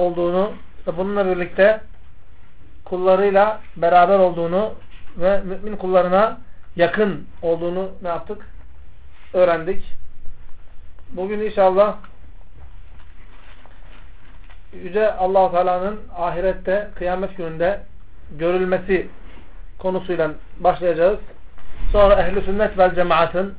olduğunu ve bununla birlikte kullarıyla beraber olduğunu ve mümin kullarına yakın olduğunu ne yaptık? Öğrendik. Bugün inşallah Yüce Allah-u Teala'nın ahirette, kıyamet gününde görülmesi konusuyla başlayacağız. Sonra ehl-i sünnet vel cemaatın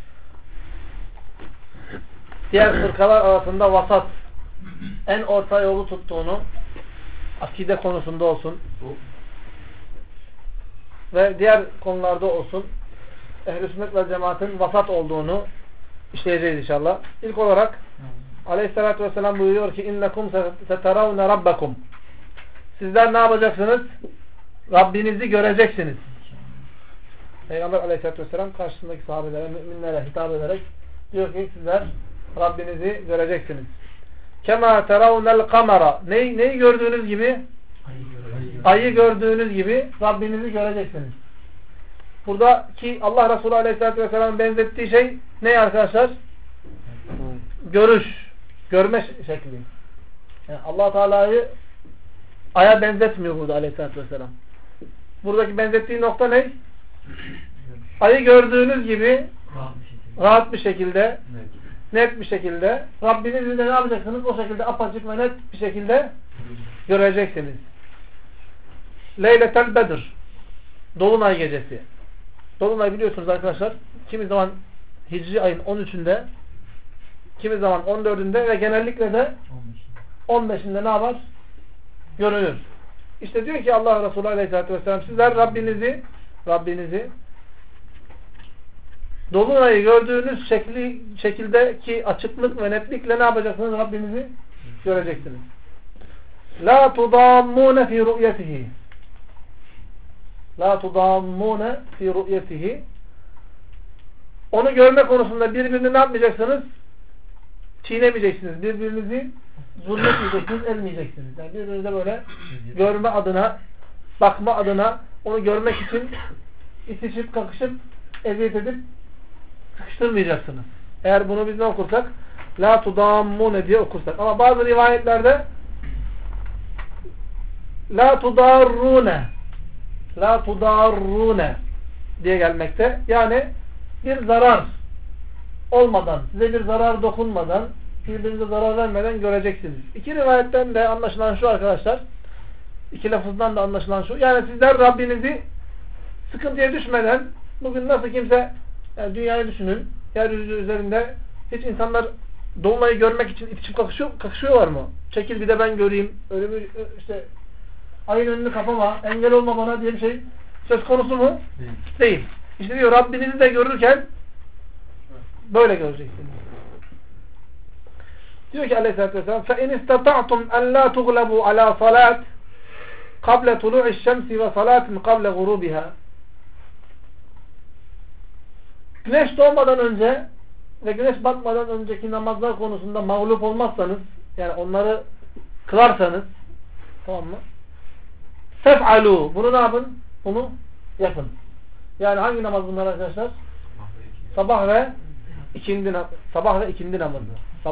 diğer fırkalar arasında vasat, en orta yolu tuttuğunu, akide konusunda olsun ve diğer konularda olsun, ehl-i sünnet vel cemaatın vasat olduğunu işleyeceğiz inşallah. İlk olarak Aleyhisselatü Vesselam buyuruyor ki innekum seteravne rabbakum. Sizler ne yapacaksınız? Rabbinizi göreceksiniz. Peygamber Aleyhisselatü Vesselam karşısındaki sahabelere, müminlere hitap ederek diyor ki sizler Rabbinizi göreceksiniz. Kema teravnel kamera. Neyi gördüğünüz gibi? Ayı gördüğünüz gibi Rabbinizi göreceksiniz. Buradaki Allah Resulü Aleyhisselatü Vesselam'ın benzettiği şey ne arkadaşlar? Görüş. Görme şekli. Yani Allah Teala'yı aya benzetmiyor burada Aleyhisselatü Vesselam. Buradaki benzettiği nokta ne? Ayı gördüğünüz gibi rahat bir şekilde, net bir şekilde Rabbinizi de ne yapacaksınız? O şekilde apaçık ve net bir şekilde göreceksiniz. Leyletel Bedir. Dolunay gecesi. Dolunay biliyorsunuz arkadaşlar, kimi zaman Hicri ayın 13'ünde, kimi zaman 14'ünde ve genellikle de 15'inde ne yapar? Görünür. İşte diyor ki Allah Resulü Aleyhisselatü Vesselam sizler Rabbinizi Dolunay'ı gördüğünüz şekildeki açıklık ve netlikle ne yapacaksınız? Rabbinizi göreceksiniz. La tudammune fi ru'yetihi. La tudammune fi ru'yetihi. Onu görme konusunda birbirini ne yapmayacaksınız? Çiğnemeyeceksiniz. Birbirinizi zulmetmeyeceksiniz, ezmeyeceksiniz. Yani birbirinize böyle görme adına, bakma adına, onu görmek için itişip, kakışıp, eziyet edip sıkıştırmayacaksınız. Eğer bunu biz ne okursak? La tudammune diye okursak. Ama bazı rivayetlerde La tudarrune La tudarrune diye gelmekte. Yani bir zarar olmadan, size bir zarar dokunmadan, birbirinize zarar vermeden göreceksiniz. İki rivayetten de anlaşılan şu arkadaşlar. İki lafızdan da anlaşılan şu. Yani sizler Rabbinizi sıkıntıya düşmeden, bugün nasıl kimse, yani dünyayı düşünün, yeryüzü üzerinde hiç insanlar dolunayı görmek için itişip kakışıyorlar mı? Çekil bir de ben göreyim. Öyle bir işte ayın önünü kapama, engel olma bana diye bir şey söz konusu mu? Değil. İşte diyor Rabbinizi de görürken böyle göreceksiniz. Diyor ki Aleyhisselatü Vesselam فَاِنْ اِسْتَطَعْتُمْ اَنْ لَا تُغْلَبُوا عَلَى صَلَاتٍ قَبْلَ طُلُوعِ الشَّمْسِ وَصَلَاتٍ قَبْلَ غُرُوبِهَا. Güneş doğmadan önce ve güneş batmadan önceki namazlar konusunda mağlup olmazsanız, yani onları kılarsanız, tamam mı? Fef'alû. Bunu ne yapın? Bunu yapın. Yani hangi namaz bunlar arkadaşlar? Sabah ve ikindi namazı. Sabah ve ikindi namazı.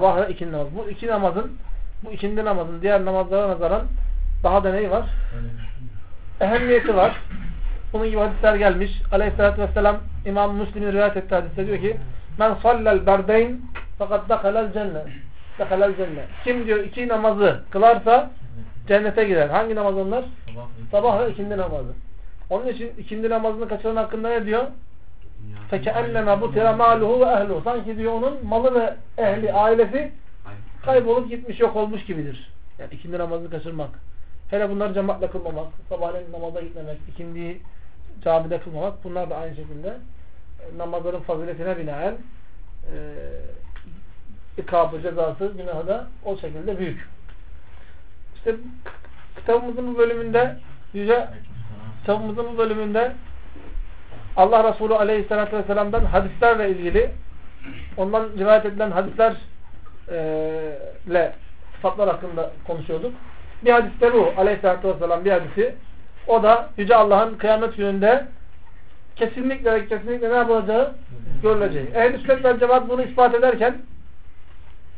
Bu ikindi namazın diğer namazlara nazaran daha da neyi var? Ehemmiyeti var. Bunun gibi hadisler gelmiş. Aleyhissalatü vesselam İmam Müslim'in rivayet ettiği hadiste diyor ki men sallel berdeyn fakat dehalel cennet. Kim diyor iki namazı kılarsa cennete girer. Hangi namaz onlar? Sabah ve ikindi namazı. Onun için ikindi namazını kaçıran hakkında ne diyor? فَكَأَنَّمَا بُتِرَ مَالُهُ وَاَهْلُهُ. Sanki diyor onun malı ve ehli, ailesi kaybolup gitmiş, yok olmuş gibidir. Yani ikindi namazını kaçırmak. Hele bunları cemaatle kılmamak, sabahleyin namaza gitmemek, ikindiyi camide kılmamak, bunlar da aynı şekilde namazların faziletine binaen ikabı, cezası, günahı da o şekilde büyük. İşte kitabımızın bu bölümünde Allah Resulü Aleyhisselatü Vesselam'dan hadislerle ilgili, ondan rivayet edilen hadislerle sıfatlar hakkında konuşuyorduk. Bir hadiste bu. Aleyhisselatü Vesselam bir hadisi. O da Yüce Allah'ın kıyamet gününde kesinlikle ne yapılacağı görüleceği. Ehl-i sünnet vel cemaat bunu ispat ederken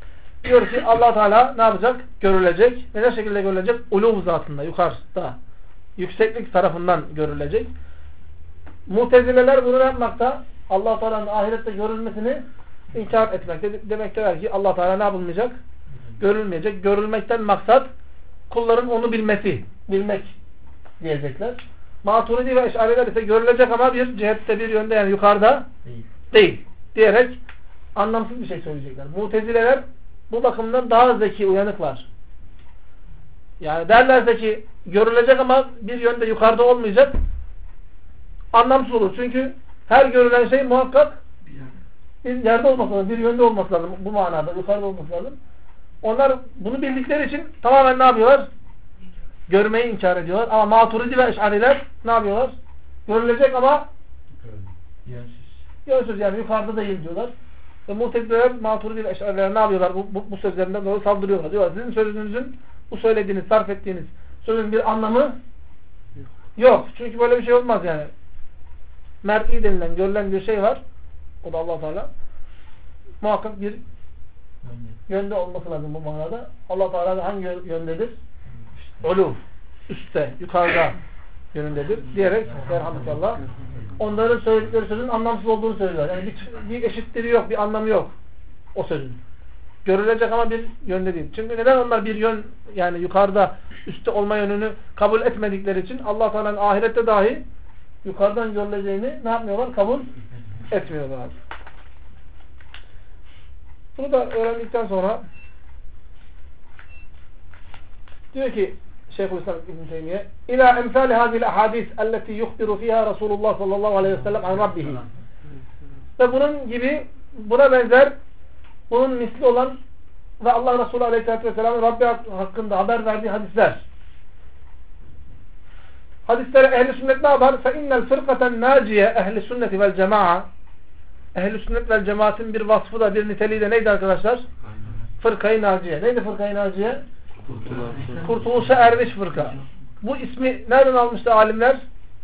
Diyor ki Allah Teala ne yapacak? Görülecek. Ve ne şekilde görülecek? Uluv zatında, yukarıda. Yükseklik tarafından görülecek. Mutezileler bunu yapmakta? Allah Teala'nın ahirette görülmesini inkar etmekte. Demekteler ki Allah Teala ne yapılmayacak? Görülmeyecek. Görülmekten maksat kulların onu bilmesi. Bilmek diyecekler. Maturidi ve Eş'ariler ise görülecek ama bir cihette, bir yönde, yani yukarıda değil diyerek anlamsız bir şey söyleyecekler. Mutezileler bu bakımdan daha zeki, uyanıklar. Yani derlerse ki görülecek ama bir yönde yukarıda olmayacak, anlamsız olur. Çünkü her görülen şey muhakkak bir yerde olması lazım, bir yönde olması lazım. Bu manada yukarıda olması lazım. Onlar bunu bildikleri için tamamen ne yapıyorlar? Görmeyi inkar ediyorlar. Ama Maturidi ve Eş'ariler ne yapıyorlar? Görülecek ama yönsüz, yani yukarıda değil diyorlar. Ve Mutezileler, Maturidi ve Eş'ariler ne yapıyorlar? Bu sözlerinden dolayı saldırıyorlar. Diyorlar sizin sözünüzün, bu söylediğiniz, sarf ettiğiniz sözün bir anlamı yok. Çünkü böyle bir şey olmaz yani. Mer'i denilen, görülen bir şey var. O da Allah Teala. Muhakkak bir yönde olması lazım bu manada. Allah Teala hangi yöndedir? Uluv, üstte, yukarıda yönündedir diyerek Elhamdülillah onların söyledikleri sözün anlamsız olduğunu söylüyorlar. Yani bir eşitliği yok, bir anlamı yok o sözün. Görülecek ama bir yönde değil. Çünkü neden onlar bir yön, yani yukarıda, üstte olma yönünü kabul etmedikleri için Allah Teala'nın ahirette dahi yukarıdan görüleceğini ne yapmıyorlar? Kabul etmiyorlar. Bunu da öğrendikten sonra diyor ki Şeyhülislam İbn Teymiye İlâ emsâli hâzil ahadîs elleti yuhbiru fîhâ Resulullah sallallahu aleyhi ve sellem an rabbihi. Ve bunun gibi, buna benzer, bunun misli olan ve Allah Resulü aleyhissalatü vesselam'ın Rabbi hakkında haber verdiği hadisler. Hadislere ehl-i sünnet ne yapar? فَاِنَّ الْفِرْقَةَ النَّاجِيَ اَهْلِ السُنَّةِ وَالْجَمَاعَ. Ehl-i sünnet vel cemaatin bir vasfı da, bir niteliği de neydi arkadaşlar? Fırkayı naciye. Neydi fırkayı naciye? Kurtuluşa ermiş fırka. Bu ismi nereden almıştı alimler?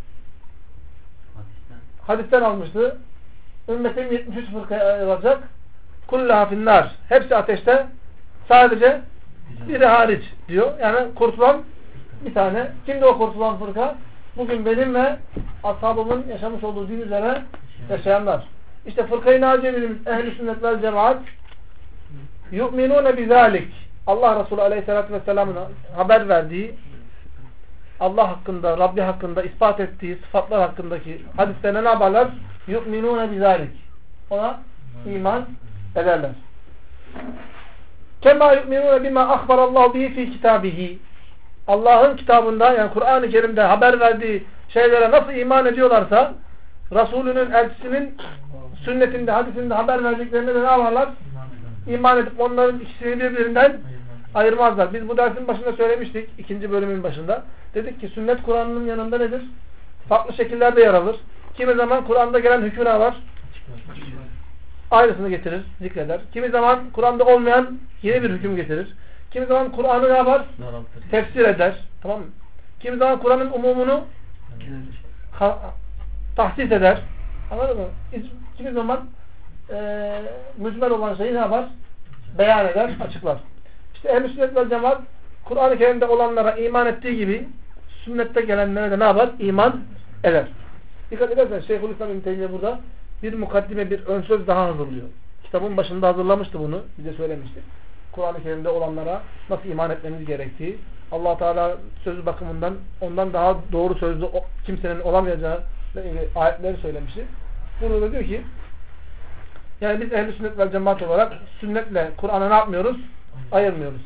Hadisten almıştı. Ümmetim 73 fırkaya ayrılacak. Kullaha finnâr. Hepsi ateşte. Sadece biri hariç diyor. Yani kurtulan bir tane. Kimdi o kurtulan fırka? Bugün benim ve ashabımın yaşamış olduğu din üzere yaşayanlar. İşte fırkayı naciye dediğimiz ehl-i sünnet vel cemaat yu'minûne bizâlik. Allah Resulü Aleyhisselatü Vesselam'ın haber verdiği, Allah hakkında, Rabbi hakkında ispat ettiği sıfatlar hakkındaki hadislerine ne yaparlar? Yu'minûne bizâlik. Ona iman ederler. Kemâ yu'minûne bimâ akhbarallahu bihi fî kitâbihi. Allah'ın kitabında, yani Kur'an-ı Kerim'de haber verdiği şeylere nasıl iman ediyorlarsa, Resulünün, elçisinin sünnetinde, hadisinde haber verdiklerine de ne yaparlar? İman edip onların ikisini birbirinden ayırmazlar. Biz bu dersin başında söylemiştik. 2. bölümün başında. Dedik ki sünnet Kur'an'ın yanında nedir? Farklı şekillerde yer alır. Kimi zaman Kur'an'da gelen hükümler var. Aynısını getirir, zikreder. Kimi zaman Kur'an'da olmayan yeni bir hüküm getirir. Kimi zaman Kur'an'ı ne yapar? Tefsir eder. Tamam mı? Kimi zaman Kur'an'ın umumunu tahsis eder. Anladın mı? Kimi zaman mücmel olan şeyi ne yapar? Beyan eder, açıklar. İşte ehl-i sünnet vel cemaat Kur'an-ı Kerim'de olanlara iman ettiği gibi sünnette gelenlere de ne yapar? İman eder. Dikkat edersen Şeyhülislam İbn Teymiye burada bir mukaddime, bir ön söz daha hazırlıyor. Kitabın başında hazırlamıştı bunu. Bize söylemişti. Kur'an-ı Kerim'de olanlara nasıl iman etmemiz gerektiği, Allah Teala sözü bakımından ondan daha doğru sözlü kimsenin olamayacağı ayetleri söylemişti. Burada da diyor ki yani biz ehl-i sünnet vel cemaat olarak sünnetle Kur'an'ı ne yapmıyoruz? Ayırmıyoruz.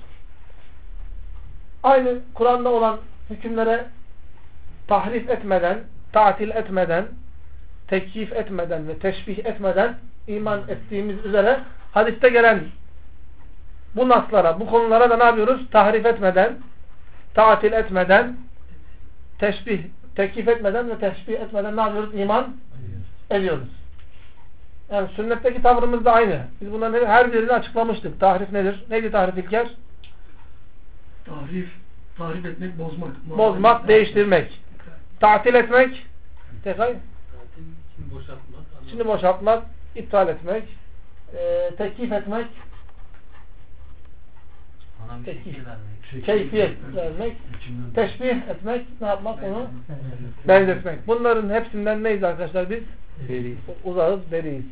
Aynı Kur'an'da olan hükümlere tahrif etmeden, tatil etmeden, tekyif etmeden ve teşbih etmeden iman ettiğimiz üzere hadiste gelen bu naslara, bu konulara da ne yapıyoruz? Tahrif etmeden, tatil etmeden, teşbih, tekyif etmeden ve teşbih etmeden ne yapıyoruz? İman ediyoruz. Yani sünnetteki tavrımız da aynı. Biz bunların her birini açıklamıştık. Tahrif nedir? Neydi tahrif İlker? Tahrif etmek, bozmak. Bozmak, değiştirmek. Tatil etmek. Tekrar. Şimdi boşaltmak. İptal etmek. Teklif etmek. Ona bir şekil vermek. Keyfiyet vermek. Teşbih etmek. Ne yapmak? Onu benzetmek. Bunların hepsinden neyiz arkadaşlar biz? Beriyiz. Uzağız, beriyiz.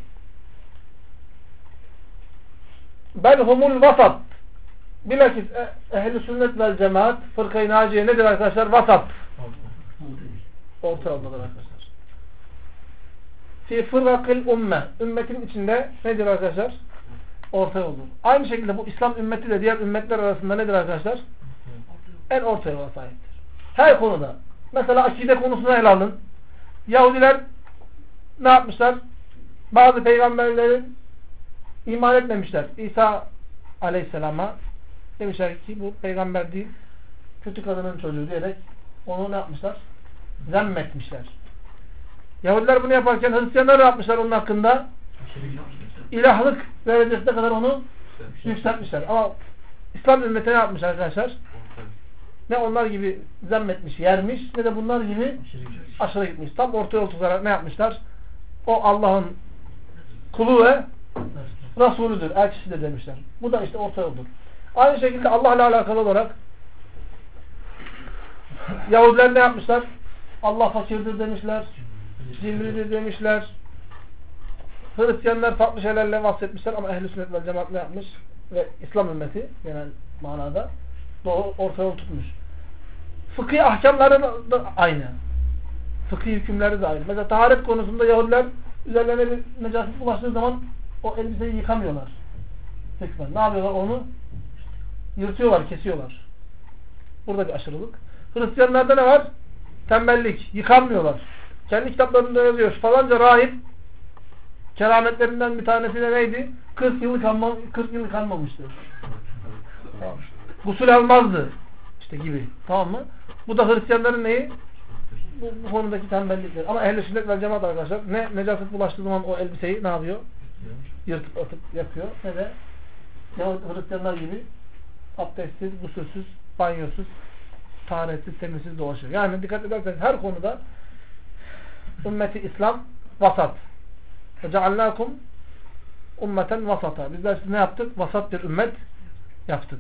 Belhumul vasat. Bilakis ehl-i sünnet vel cemaat fırkayı naciye nedir arkadaşlar? Vasat. Orta yoldadır arkadaşlar. Fi fırrakil umme. Ümmetin içinde nedir arkadaşlar? Orta yoldur. Aynı şekilde bu İslam ümmeti de diğer ümmetler arasında nedir arkadaşlar? En orta yola sahiptir. Her konuda. Mesela akide konusunu ele alın. Yahudiler ne yapmışlar? Bazı peygamberlerin iman etmemişler. İsa aleyhisselama demişler ki bu peygamber değil, kötü kadının çocuğu diyerek onu ne yapmışlar? Zemmetmişler. Yahudiler bunu yaparken Hristiyanlar ne yapmışlar onun hakkında? İlahlık derecesine kadar onu yükseltmişler. Ama İslam ümmeti ne yapmış arkadaşlar? Ne onlar gibi zemmetmiş, yermiş, ne de bunlar gibi aşırı gitmiş. Tam orta yol tutarak ne yapmışlar? O Allah'ın kulu ve Resulüdür, elçisidir demişler. Bu da işte orta yoldur. Aynı şekilde Allah'la alakalı olarak Yahudiler ne yapmışlar? Allah fakirdir demişler. Cimridir demişler. Hristiyanlar farklı şeylerle bahsetmişler ama ehl-i sünnet vel cemaat ne yapmış? Ve İslam ümmeti genel manada doğru orta yol tutmuş. Fıkhi ahkamları da aynı. Fıkhi hükümleri de aynı. Mesela taharet konusunda Yahudiler üzerlerine bir necaset ulaştığı zaman o elbiseyi yıkamıyorlar. Ne yapıyorlar? Onu yırtıyorlar, kesiyorlar. Burada bir aşırılık. Hristiyanlarda ne var? Tembellik. Yıkanmıyorlar. Kendi kitaplarında yazıyor. Falanca rahip kerametlerinden bir tanesi de neydi? 40 yıl yıkanmamıştı. Tamam. Gusül almazdı. İşte gibi. Tamam mı? Bu da Hristiyanların neyi? Bu konudaki tembellikler. Ama ehl-i sünnet vel cemaat arkadaşlar ne necaset bulaştığı zaman o elbiseyi ne yapıyor? Yırtıp atıp yapıyor. Ne de Hristiyanlar gibi abdestsiz, gusülsüz, banyosuz, taharetsiz, temizsiz dolaşıyor. Yani dikkat ederseniz her konuda ümmeti İslam vasat. وَجَعَلْنَاكُمْ ummeten vasata. Bizler siz ne yaptık? Vasat bir ümmet yaptık.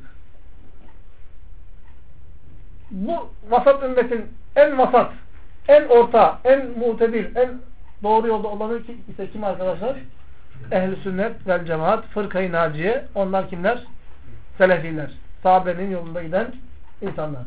Bu vasat ümmetin en vasat, en orta, en mutebil, en doğru yolda olanı ise kim arkadaşlar? Ehl-i sünnet vel cemaat, fırkayı naciye. Onlar kimler? Selefiler. Sahabenin yolunda giden insanlar.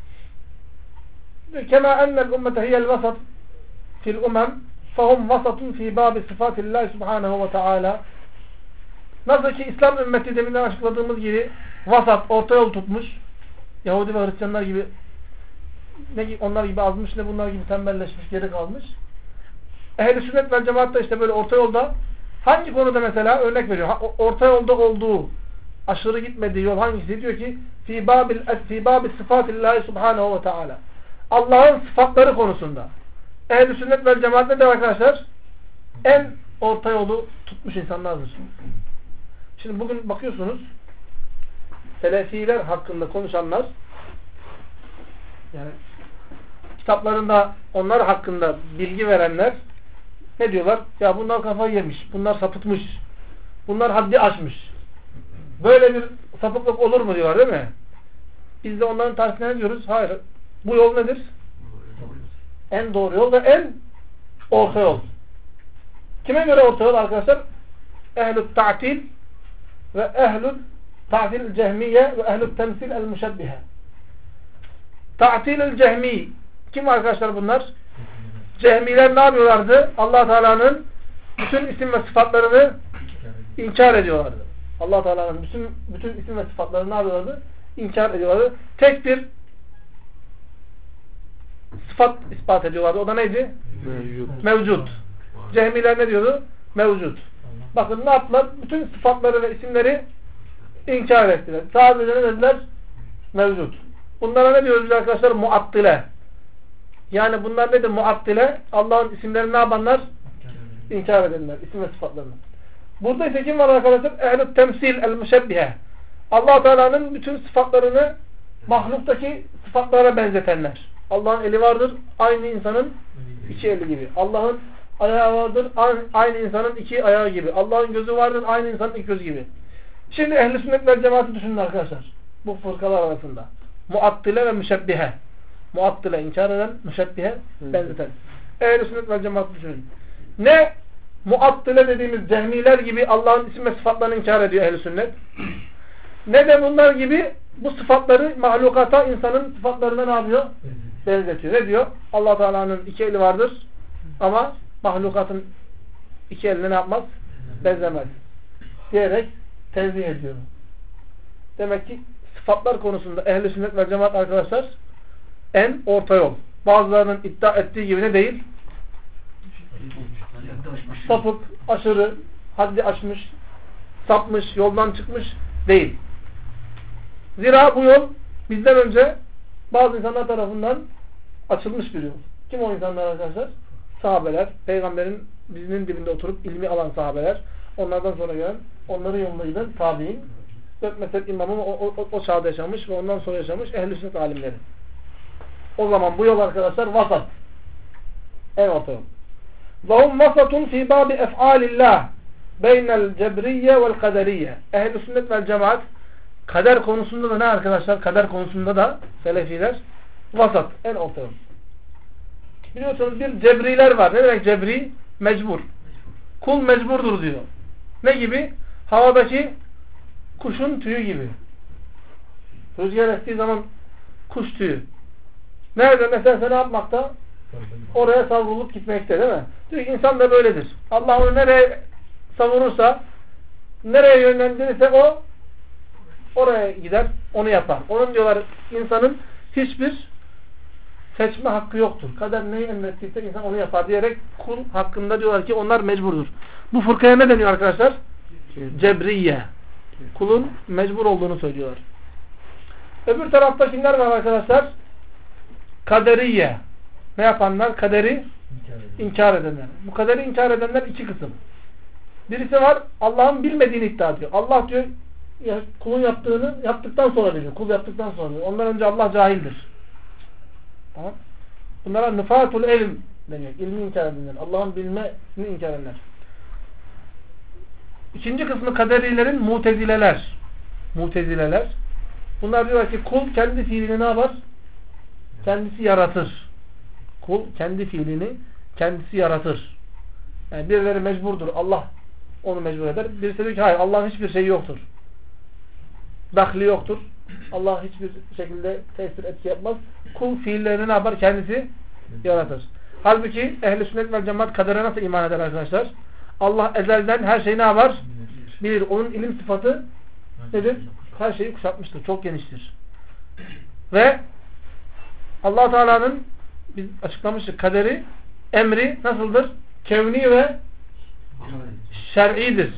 Kema ennel ümmete hiyel vasat fil umem fahum vasatun fi babi sıfatillahi subhanahu ve teala. Nasıl ki İslam ümmeti deminden açıkladığımız gibi vasat, orta yol tutmuş. Yahudi ve Hristiyanlar gibi ne onlar gibi azmış ne bunlar gibi tembelleşmiş, geri kalmış. Ehl-i sünnet vel cemaat da işte böyle orta yolda hangi konuda mesela örnek veriyor. Orta yolda olduğu, aşırı gitmediği yol hangisi? Diyor ki fi babi sıfatillahi subhanahu ve teala. Allah'ın sıfatları konusunda. Ehl-i sünnet vel cemaat ne der arkadaşlar? En orta yolu tutmuş insanlardır. Şimdi bugün bakıyorsunuz Selefiler hakkında konuşanlar yani kitaplarında onlar hakkında bilgi verenler ne diyorlar? Ya bunlar kafayı yemiş. Bunlar sapıtmış. Bunlar haddi aşmış. Böyle bir sapıklık olur mu diyorlar değil mi? Biz de onların tersine ne diyoruz? Hayır. Bu yol nedir? En doğru yol ve en orta yol. Kime göre orta yol arkadaşlar? Ehl-i ta'til ve ehl-i ta'til cehmiye ve ehl-i temsil el-müşebbihe. Ta'til el-cehmi. Kim arkadaşlar bunlar? Cehmiler ne yapıyorlardı? Allah Teala'nın bütün isim ve sıfatlarını inkar ediyorlardı. Allah Teala'nın bütün isim ve sıfatlarını ne yapıyorlardı? İnkar ediyorlardı. Tek bir sıfat ispat ediyorlardı. O da neydi? Mevcut. Cehmiler ne diyordu? Mevcut. Bakın ne yaptılar? Bütün sıfatları ve isimleri inkar ettiler. Sadece ne dediler? Mevcut. Bunlara ne diyoruz biz arkadaşlar? Muattile. Yani bunlar nedir? Muattile. Allah'ın isimlerini ne yapanlar? İnkar edenler. İsim ve sıfatlarını. Burada ise kim var arkadaşlar? Ehl-i temsil el-müşebbihe. Allah Teala'nın bütün sıfatlarını mahluktaki sıfatlara benzetenler. Allah'ın eli vardır. Aynı insanın iki eli gibi. Allah'ın ayağı vardır. Aynı insanın iki ayağı gibi. Allah'ın gözü vardır. Aynı insanın iki gözü gibi. Şimdi ehl-i sünnet vel cemaati düşünün arkadaşlar. bu fırkalar arasında. Muattile ve müşebbihe. Muattile inkar eden, müşebbihe benzeten. Ehl-i sünnet vel cemaat düşünün. Ne muattile dediğimiz cehmiler gibi Allah'ın isim ve sıfatlarını inkar ediyor ehl-i sünnet. Ne de bunlar gibi bu sıfatları mahlukata, insanın sıfatlarına ne yapıyor? Benzetiyor. Ne diyor? Allah Teala'nın iki eli vardır ama mahlukatın iki eline ne yapmaz? Benzemez. Diyerek tenzih ediyor. Demek ki sıfatlar konusunda ehl-i sünnet ve cemaat arkadaşlar en orta yol. Bazılarının iddia ettiği gibi ne değil? Sapık, aşırı, haddi aşmış, sapmış, yoldan çıkmış değil. Zira bu yol bizden önce bazı insanlar tarafından açılmış bir yol. Kim o insanlar arkadaşlar? Sahabeler, peygamberin dizinin dibinde oturup ilmi alan sahabeler, onlardan sonra gelen, onların yoluna giden tabi'in, dört mezhep imamı o çağda yaşamış ve ondan sonra yaşamış ehl-i sünnet alimleri. O zaman bu yol arkadaşlar vasat. En orta yol. وَهُمْ وَسَطٌ فِي بَابِ اَفْعَالِ اللّٰهِ بَيْنَ الْجَبْرِيَّ وَالْقَدَرِيَّ Ehl-i sünnet vel cemaat kader konusunda da ne arkadaşlar? Kader konusunda da selefiler vasat. En orta yol. Biliyorsunuz bir cebriler var. Ne demek cebri? Mecbur. Kul mecburdur diyor. Ne gibi? Havadaki kuşun tüyü gibi. Rüzgar estiği zaman kuş tüyü. Nerede mesela ne yapmakta? Oraya savrulup gitmekte değil mi? Diyor ki insan da böyledir. Allah onu nereye savurursa, nereye yönlendirirse o oraya gider, onu yapar. Onun diyorlar insanın hiçbir seçme hakkı yoktur. Kader neyi emrettiyse insan onu yapar diyerek kul hakkında diyorlar ki onlar mecburdur. Bu fırkaya ne deniyor arkadaşlar? Cebriye. Kulun mecbur olduğunu söylüyorlar. Öbür tarafta kimler var arkadaşlar? Kaderiye. Ne yapanlar? Kaderi inkar edenler. Bu kaderi inkar edenler iki kısım. Birisi var Allah'ın bilmediğini iddia ediyor. Allah diyor ya, kulun yaptığını yaptıktan sonra biliyor. Kul yaptıktan sonra biliyor. Ondan önce Allah cahildir. Tamam. Bunlara nıfatul ilm deniyor. İlmi inkar edenler. Allah'ın bilmesini inkar edenler. İkinci kısmı kaderilerin mutezileler. Mutezileler. Bunlar diyorlar ki kul kendi fiilini ne yapar? Kendisi yaratır. Kul kendi fiilini kendisi yaratır. Yani birileri mecburdur. Allah onu mecbur eder. Birisi diyor ki hayır Allah'ın hiçbir şeyi yoktur. Dahli yoktur. Allah hiçbir şekilde tesir etki yapmaz. Kul fiillerini ne yapar? Kendisi yaratır. Halbuki ehl-i sünnet vel cemaat kadere nasıl iman eder arkadaşlar? Allah ezelden her şeyi ne yapar? Bilir. Onun ilim sıfatı nedir? Her şeyi kuşatmıştır. Çok geniştir. Ve Allah Teala'nın biz açıklamıştık kaderi, emri nasıldır? Kevni ve şer'idir.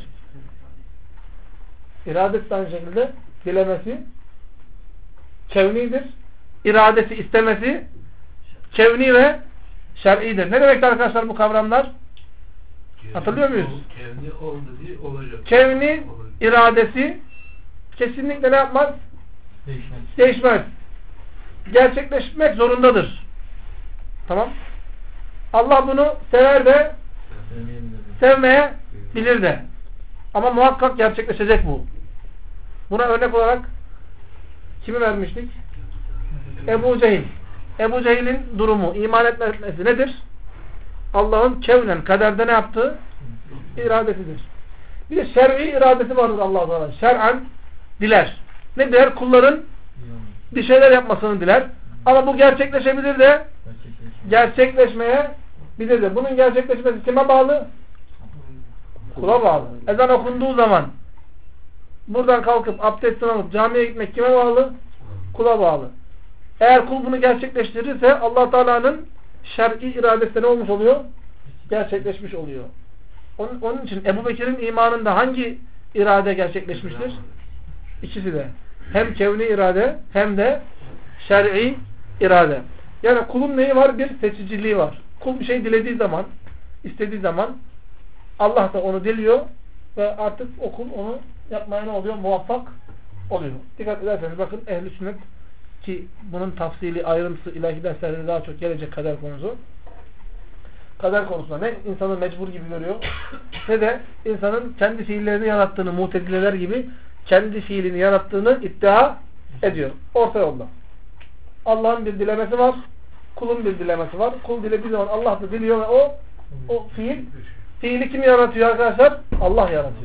İradesi de aynı şekilde dilemesi kevnidir. İradesi, istemesi kevni ve şer'idir. Ne demek arkadaşlar bu kavramlar? Hatırlıyor muyuz? Kevni oldu diye olacak. Kevni iradesi kesinlikle ne yapmaz? Değişmez. Gerçekleşmek zorundadır. Tamam. Allah bunu sever de sevmeye bilir de. Ama muhakkak gerçekleşecek bu. Buna örnek olarak kimi vermiştik? Ebu Cehil. Ebu Cehil'in durumu, iman etmesi nedir? Allah'ın kevnen, kaderde ne yaptığı? İradesidir. Bir de şer'i iradesi vardır Allah-u Teala. Şer'an diler. Ne diler? Kulların bir şeyler yapmasını diler. Ama bu gerçekleşebilir de gerçekleşmeye bilir de. Bunun gerçekleşmesi kime bağlı? Kula bağlı. Ezan okunduğu zaman buradan kalkıp abdestini alıp camiye gitmek kime bağlı? Kula bağlı. Eğer kul bunu gerçekleştirirse Allah Teala'nın şer'i iradesi ne olmuş oluyor? Gerçekleşmiş oluyor. Onun için Ebu Bekir'in imanında hangi irade gerçekleşmiştir? İkisi de. Hem kevni irade hem de şer'i irade. Yani kulun neyi var? Bir seçiciliği var. Kul bir şey dilediği zaman, istediği zaman Allah da onu diliyor ve artık o kul onu yapmaya ne oluyor? Muvaffak oluyor. Dikkat ederseniz bakın ehl-i sünnet ki bunun tafsili, ayrıntısı ilahi derslerde daha çok gelecek kader konusu. Kader konusunda ne insanı mecbur gibi görüyor ne de insanın kendi fiillerini yarattığını mutezileler gibi kendi fiilini yarattığını iddia ediyor. Orta yolda. Allah'ın bir dilemesi var. Kulun bir dilemesi var. Kul dilediği zaman Allah da diliyor ve o fiili kim yaratıyor arkadaşlar? Allah yaratıyor.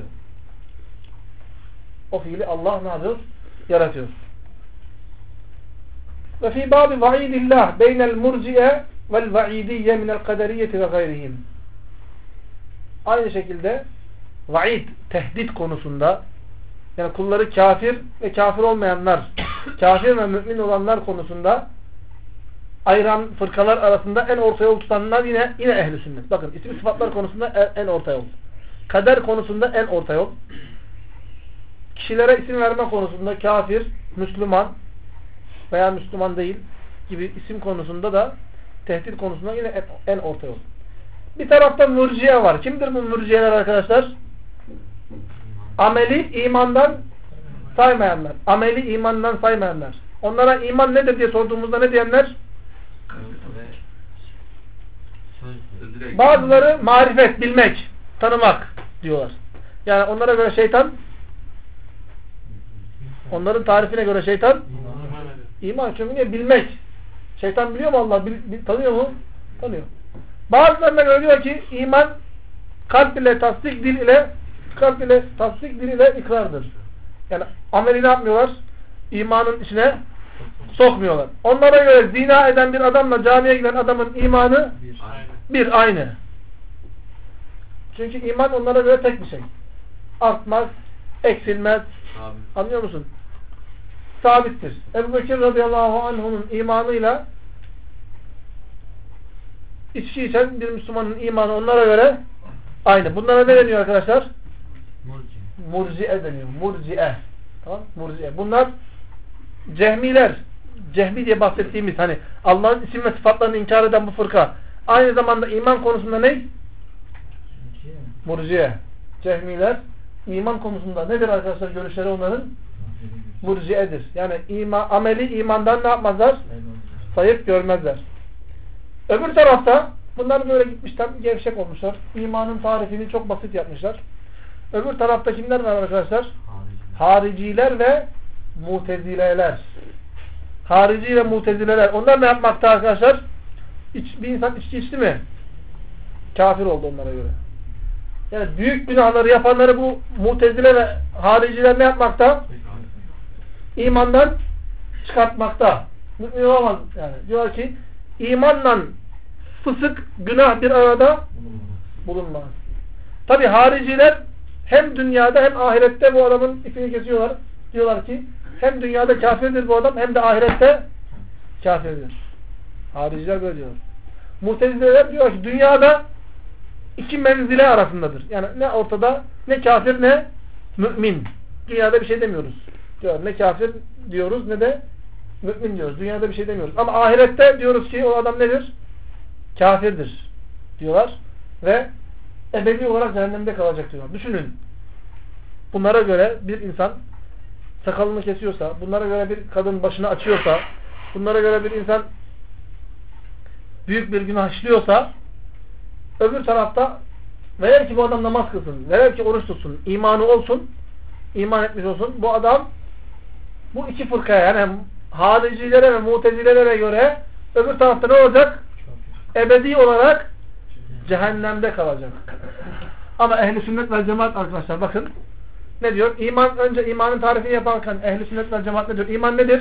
O fiili Allah ne yapıyor? Yaratıyor. Ve fi babi vaidillah beynel murci'e vel vaidiyye minel kaderiyeti ve gayrihim. Aynı şekilde vaid, tehdit konusunda, yani kulları kafir ve kafir olmayanlar, kafir ve mümin olanlar konusunda ayıran fırkalar arasında en orta yol tutanlar yine ehl-i sünnet. Bakın, isim sıfatlar konusunda en orta yol. Kader konusunda en orta yol. Kişilere isim verme konusunda kafir, Müslüman veya Müslüman değil gibi isim konusunda da tehdit konusunda yine en orta yol. Bir tarafta mürciye var. Kimdir bu mürciyeler arkadaşlar? Ameli imandan saymayanlar. Ameli imandan saymayanlar. Onlara iman nedir diye sorduğumuzda ne diyenler? Bazıları marifet, bilmek, tanımak diyorlar. Yani onlara göre şeytan, onların tarifine göre şeytan iman. Çünkü bilmek. Şeytan biliyor mu Allah? Tanıyor mu? Tanıyor. Bazılarına göre diyor ki iman kalp ile tasdik, dil ile ikrardır. Yani ameli ne yapmıyorlar? İmanın içine sokmuyorlar. Onlara göre zina eden bir adamla camiye giden adamın imanı aynı. Çünkü iman onlara göre tek bir şey. Artmaz, eksilmez. Anlıyor musun? Sabittir. Ebu Bekir radıyallahu anh'unun imanıyla içki içen bir Müslümanın imanı onlara göre aynı. Bunlara ne deniyor arkadaşlar? Murci'e deniyor. Murci'e. Tamam? Murci'e. Bunlar cehmiler. Cehmi diye bahsettiğimiz, hani Allah'ın isim ve sıfatlarını inkar eden bu fırka. Aynı zamanda iman konusunda ne? Murci'e. Cehmiler iman konusunda nedir arkadaşlar görüşleri onların? Murci'edir. Yani ameli imandan ne yapmazlar? Sayıp görmezler. Öbür tarafta bunlar böyle gitmişler, gevşek olmuşlar. İmanın tarifini çok basit yapmışlar. Öbür tarafta kimler var arkadaşlar? Hariciler ve mutezileler. Harici ve mutezileler. Onlar ne yapmakta arkadaşlar? Bir insan içki içti mi? Kafir oldu onlara göre. Yani büyük günahları yapanları bu mutezile ve hariciler ne yapmakta? İmandan çıkartmakta. Mümin olamaz yani. Diyor ki imanla fısık, günah bir arada bulunmaz. Tabi hariciler hem dünyada hem ahirette bu adamın ipini kesiyorlar. Diyorlar ki hem dünyada kafirdir bu adam hem de ahirette kafirdir. Hariciler böyle diyor. Mutezileler diyor ki dünyada iki menzile arasındadır. Yani ne ortada, ne kafir ne mümin. Dünyada bir şey demiyoruz. Diyor, ne kafir diyoruz ne de mümin diyoruz. Dünyada bir şey demiyoruz. Ama ahirette diyoruz ki o adam nedir? Kafirdir diyorlar. Ve ebedi olarak cehennemde kalacak diyorlar. Düşünün. Bunlara göre bir insan sakalını kesiyorsa, bunlara göre bir kadın başını açıyorsa, bunlara göre bir insan büyük bir günah işliyorsa, öbür tarafta velev ki bu adam namaz kılsın, velev ki oruç tutsun, imanı olsun, iman etmiş olsun, bu adam bu iki fırkaya, yani haricilere ve mutezilelere göre öbür tarafta ne olacak? Ebedi olarak cehennemde kalacak. Ama ehl-i sünnet vel cemaat arkadaşlar bakın ne diyor? İman, önce imanın tarifini yaparken ehl-i sünnet vel cemaat ne diyor? İman nedir?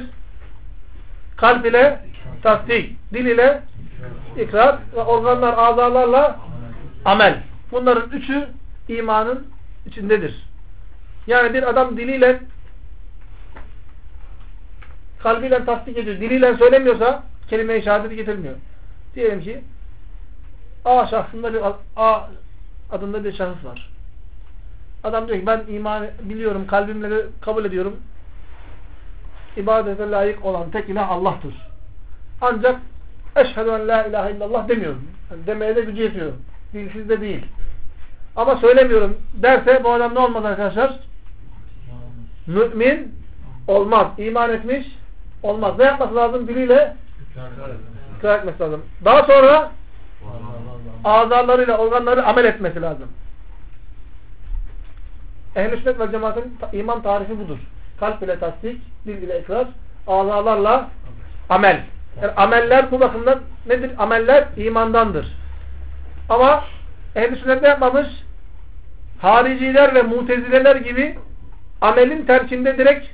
Kalp ile tasdik, dil ile ikrar ve organlar, azalarla amel. Bunların üçü imanın içindedir. Yani bir adam diliyle kalbiyle tasdik ediyor, diliyle söylemiyorsa kelime-i şehadeti getirmiyor. Diyelim ki A şahsında A adında bir şahıs var. Adam diyor ki ben iman biliyorum, kalbimle de kabul ediyorum. İbadete layık olan tek ilah Allah'tır. Ancak eşhedü en la ilahe illallah demiyorum. Yani demeye de gücü yetiyor. Dilsiz de değil. Ama söylemiyorum derse bu adam ne olmaz arkadaşlar? Mümin olmaz. İman etmiş olmaz. Ne yapması lazım? Diliyle ikrar etmesi lazım. Daha sonra azalarıyla, organları amel etmesi lazım. Ehl-i sünnet ve cemaatin iman tarifi budur. Kalp ile tasdik, dil ile ikrar, azalarla amel. Yani ameller bu bakımdan nedir? Ameller imandandır. Ama ehl-i sünnet ne yapmamış? Hariciler ve mutezileler gibi amelin terkinde direkt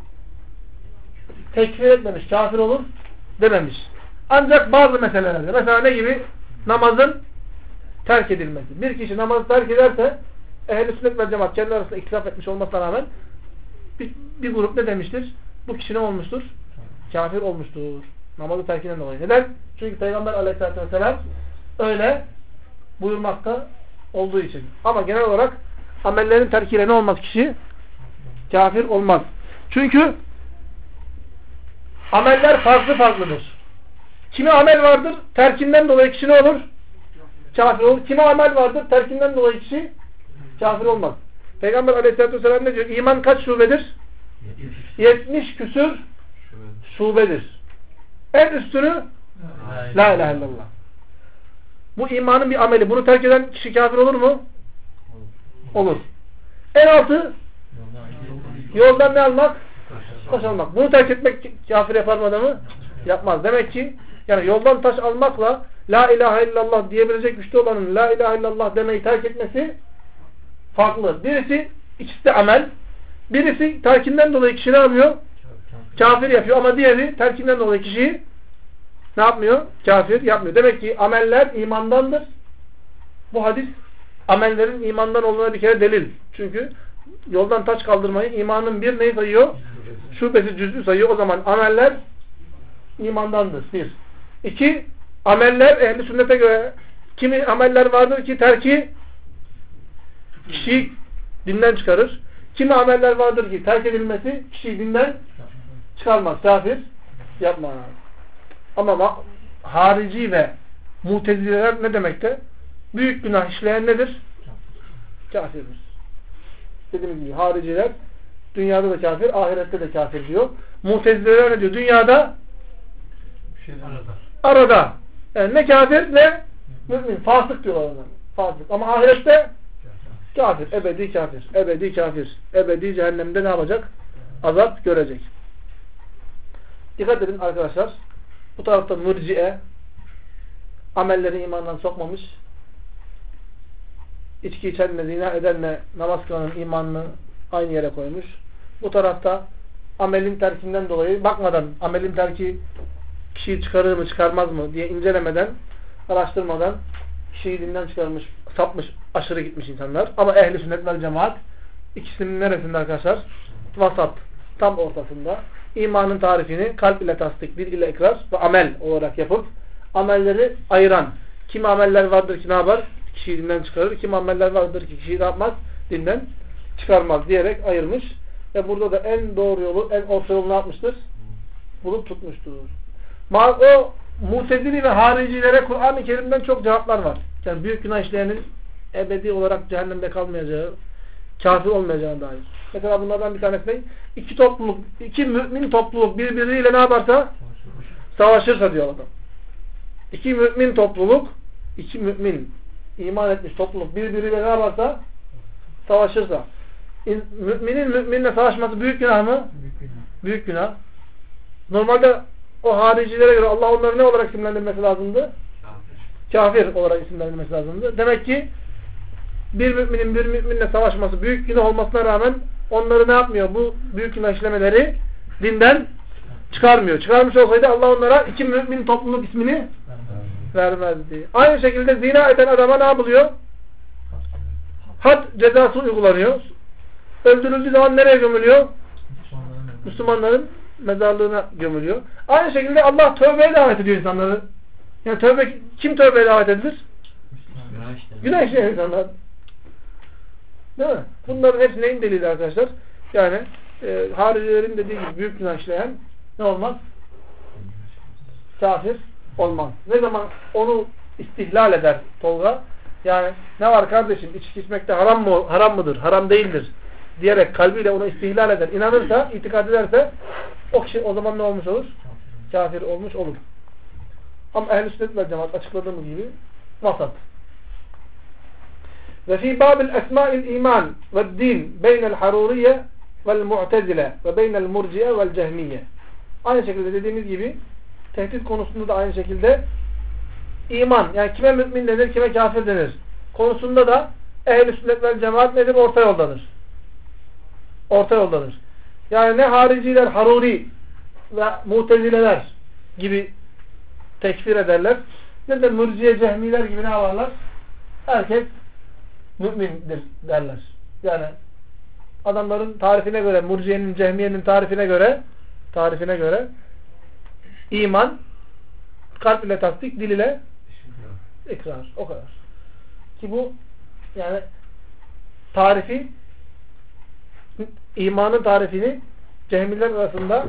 tekfir etmemiş, kafir olur dememiş. Ancak bazı meselelerde, mesela ne gibi? Namazın terk edilmesi. Bir kişi namazı terk ederse ehl-i sünnet ve cemaat kendi arasında ihtilaf etmiş olmasına rağmen bir grup ne demiştir? Bu kişi ne olmuştur? Kafir olmuştur. Namazı terkinden dolayı. Neden? Çünkü Peygamber aleyhissalatü vesselam öyle buyurmakta olduğu için. Ama genel olarak amellerin terkiyle ne olmaz kişi? Kafir olmaz. Çünkü ameller farklı farklıdır. Kimi amel vardır, terkinden dolayı kişi ne olur? Kafir olur. Kimi amel vardır, terkinden dolayı kişi kafir olmaz. Peygamber aleyhissalatü vesselam ne diyor? İman kaç şubedir? 70 küsür şubedir. En üstünü la ilahe illallah. Bu imanın bir ameli. Bunu terk eden kişi kafir olur mu? Olur. En altı yoldan ne almak? Taş almak. Bunu terk etmek kafir yapar mı adamı? Yapmaz. Demek ki yani yoldan taş almakla la ilahe illallah diyebilecek güçlü olanın la ilahe illallah demeyi terk etmesi farklı. Birisi ikisi de amel. Birisi terkinden dolayı kişi ne yapıyor? Kafir yapıyor ama diğeri terkinden dolayı kişiyi ne yapmıyor? Kafir yapmıyor. Demek ki ameller imandandır. Bu hadis amellerin imandan olduğuna bir kere delil. Çünkü yoldan taş kaldırmayı imanın bir neyi sayıyor? Şubesi cüz'ü sayıyor. O zaman ameller imandandır. Bir. İki, ameller ehli sünnete göre kimi ameller vardır ki terki kişiyi dinden çıkarır. Kimi ameller vardır ki terk edilmesi kişiyi dinden çıkarmaz. Kafir yapmaz. Ama harici ve mutezileler ne demekte? Büyük günah işleyen nedir? Kafirdir. Dediğimiz gibi hariciler dünyada da kafir, ahirette de kafir diyor. Mutezileler ne diyor? Dünyada arada. Yani ne kafir ne mümin. Fasık diyorlar ona. Fasık. Ama ahirette kafir. Ebedi kafir. Ebedi kafir. Ebedi cehennemde ne yapacak? Azap görecek. Dikkat edin arkadaşlar. Bu tarafta mürciye amelleri imandan sokmamış. İçki içenle, zina edenle namaz kılanın imanını aynı yere koymuş. Bu tarafta amelin terkinden dolayı bakmadan amelin terki kişiyi çıkarır mı çıkarmaz mı diye incelemeden, araştırmadan kişiyi dinden çıkarmış, sapmış, aşırı gitmiş insanlar. Ama ehli sünnet vel cemaat ikisinin neresinde arkadaşlar? Vasat. Tam ortasında. İmanın tarifini kalp ile tasdik, dil ile ikrar ve amel olarak yapıp amelleri ayıran. Kimi ameller vardır ki ne yapar? Kişiyi dinden çıkarır. Kimi ameller vardır ki kişiyi ne yapmaz? Dinden çıkarmaz diyerek ayırmış. Ve burada da en doğru yolu, en orta yolu ne yapmıştır? Bulup tutmuştur. O mutezili ve haricilere Kur'an-ı Kerim'den çok cevaplar var. Yani büyük günah işleyenin ebedi olarak cehennemde kalmayacağı, kafir olmayacağına dair. Mesela bunlardan bir tanesi ne? İki mümin topluluk birbiriyle ne yaparsa savaşırsa diyor adam. İki mümin topluluk, iki mümin iman etmiş topluluk birbiriyle ne yaparsa savaşırsa. Müminin müminle savaşması büyük günah mı? Büyük günah. Normalde o haricilere göre Allah onları ne olarak isimlendirmesi lazımdı? Kafir olarak isimlendirmesi lazımdı. Demek ki bir müminin bir müminle savaşması büyük günah olmasına rağmen onları ne yapmıyor? Bu büyük günah işlemeleri dinden çıkarmıyor. Çıkarmış olsaydı Allah onlara iki mümin topluluk ismini vermezdi. Aynı şekilde zina eden adama ne yapılıyor? Had cezası uygulanıyor. Öldürüldüğü zaman nereye gömülüyor? Müslümanların mezarlığına gömülüyor. Aynı şekilde Allah tövbeye davet ediyor insanları. Yani kim tövbeye davet edilir? Günah işleyen insanlar. Değil mi? Bunların hepsi neyin delili arkadaşlar? Yani haricilerin dediği gibi büyük günah işleyen ne olmaz? Kafir olmaz. Ne zaman onu istihlal eder Tolga? Yani ne var kardeşim? İçki içmekte haram mıdır? Haram değildir. Diyerek kalbiyle onu istihlal eder. İnanırsa, itikad ederse o kişi o zaman ne olmuş olur? Kafir olmuş olur. Ama ehl-i sünnet vel cemaat açıkladığımız gibi vasat. Ve fî bâbil esmâil iman ve din beynel haruriye vel mu'tezile ve beynel murciye vel cehmiye. Aynı şekilde dediğimiz gibi tehdit konusunda da aynı şekilde iman, yani kime mümin denir, kime kafir denir konusunda da ehl-i sünnet vel cemaat nedir? Orta yoldadır. Orta yoldadır. Yani ne hariciler, haruri ve mutezileler gibi tekfir ederler, ne de mürciye, cehmiler gibi ne yaparlar? Herkes mümindir derler. Yani adamların tarifine göre, murciyenin, cehmiyenin tarifine göre iman kalp ile tasdik, dil ile ikrar. O kadar. Ki bu yani tarifi, imanın tarifini cehmiler arasında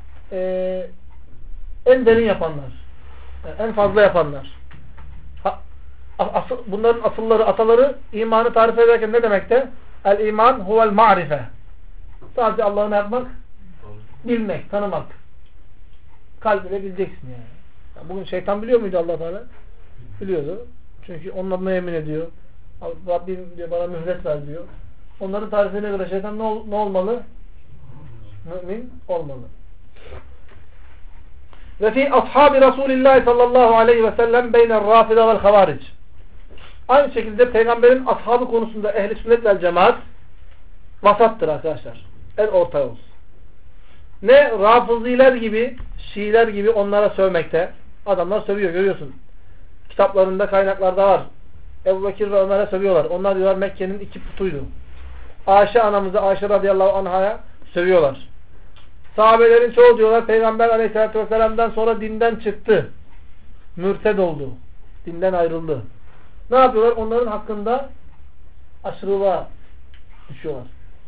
en derin yapanlar. Yani en fazla yapanlar. Bunların asılları, ataları imanı tarif ederken ne demekte? El-iman huvel ma'rife. Sadece Allah'ı ne yapmak? Bilmek, tanımak. Kalb ile bileceksin yani. Bugün şeytan biliyor muydu Allah Teala? Biliyordu. Çünkü onun adına yemin ediyor. Rabbim diyor, bana mühlet ver diyor. Onların tarifine göre şeytan ne olmalı? Mümin olmalı. Ve fi ashabi Resulillah sallallahu aleyhi ve sellem beyner rafida vel havaric. Aynı şekilde peygamberin ashabı konusunda ehl-i sünnet vel cemaat vasattır arkadaşlar. En orta yol. Ne rafıziler gibi, Şiiler gibi onlara sövmekte. Adamlar sövüyor, görüyorsun. Kitaplarında, kaynaklarda var. Ebu Bekir ve Ömer'e sövüyorlar. Onlar diyorlar Mekke'nin iki putuydu. Ayşe anamızı, Ayşe radıyallahu anh'a sövüyorlar. Sahabelerin çoğu diyorlar Peygamber aleyhissalatü vesselam'dan sonra dinden çıktı. Mürted oldu. Dinden ayrıldı. Ne yapıyorlar? Onların hakkında aşırılığa düşüyorlar.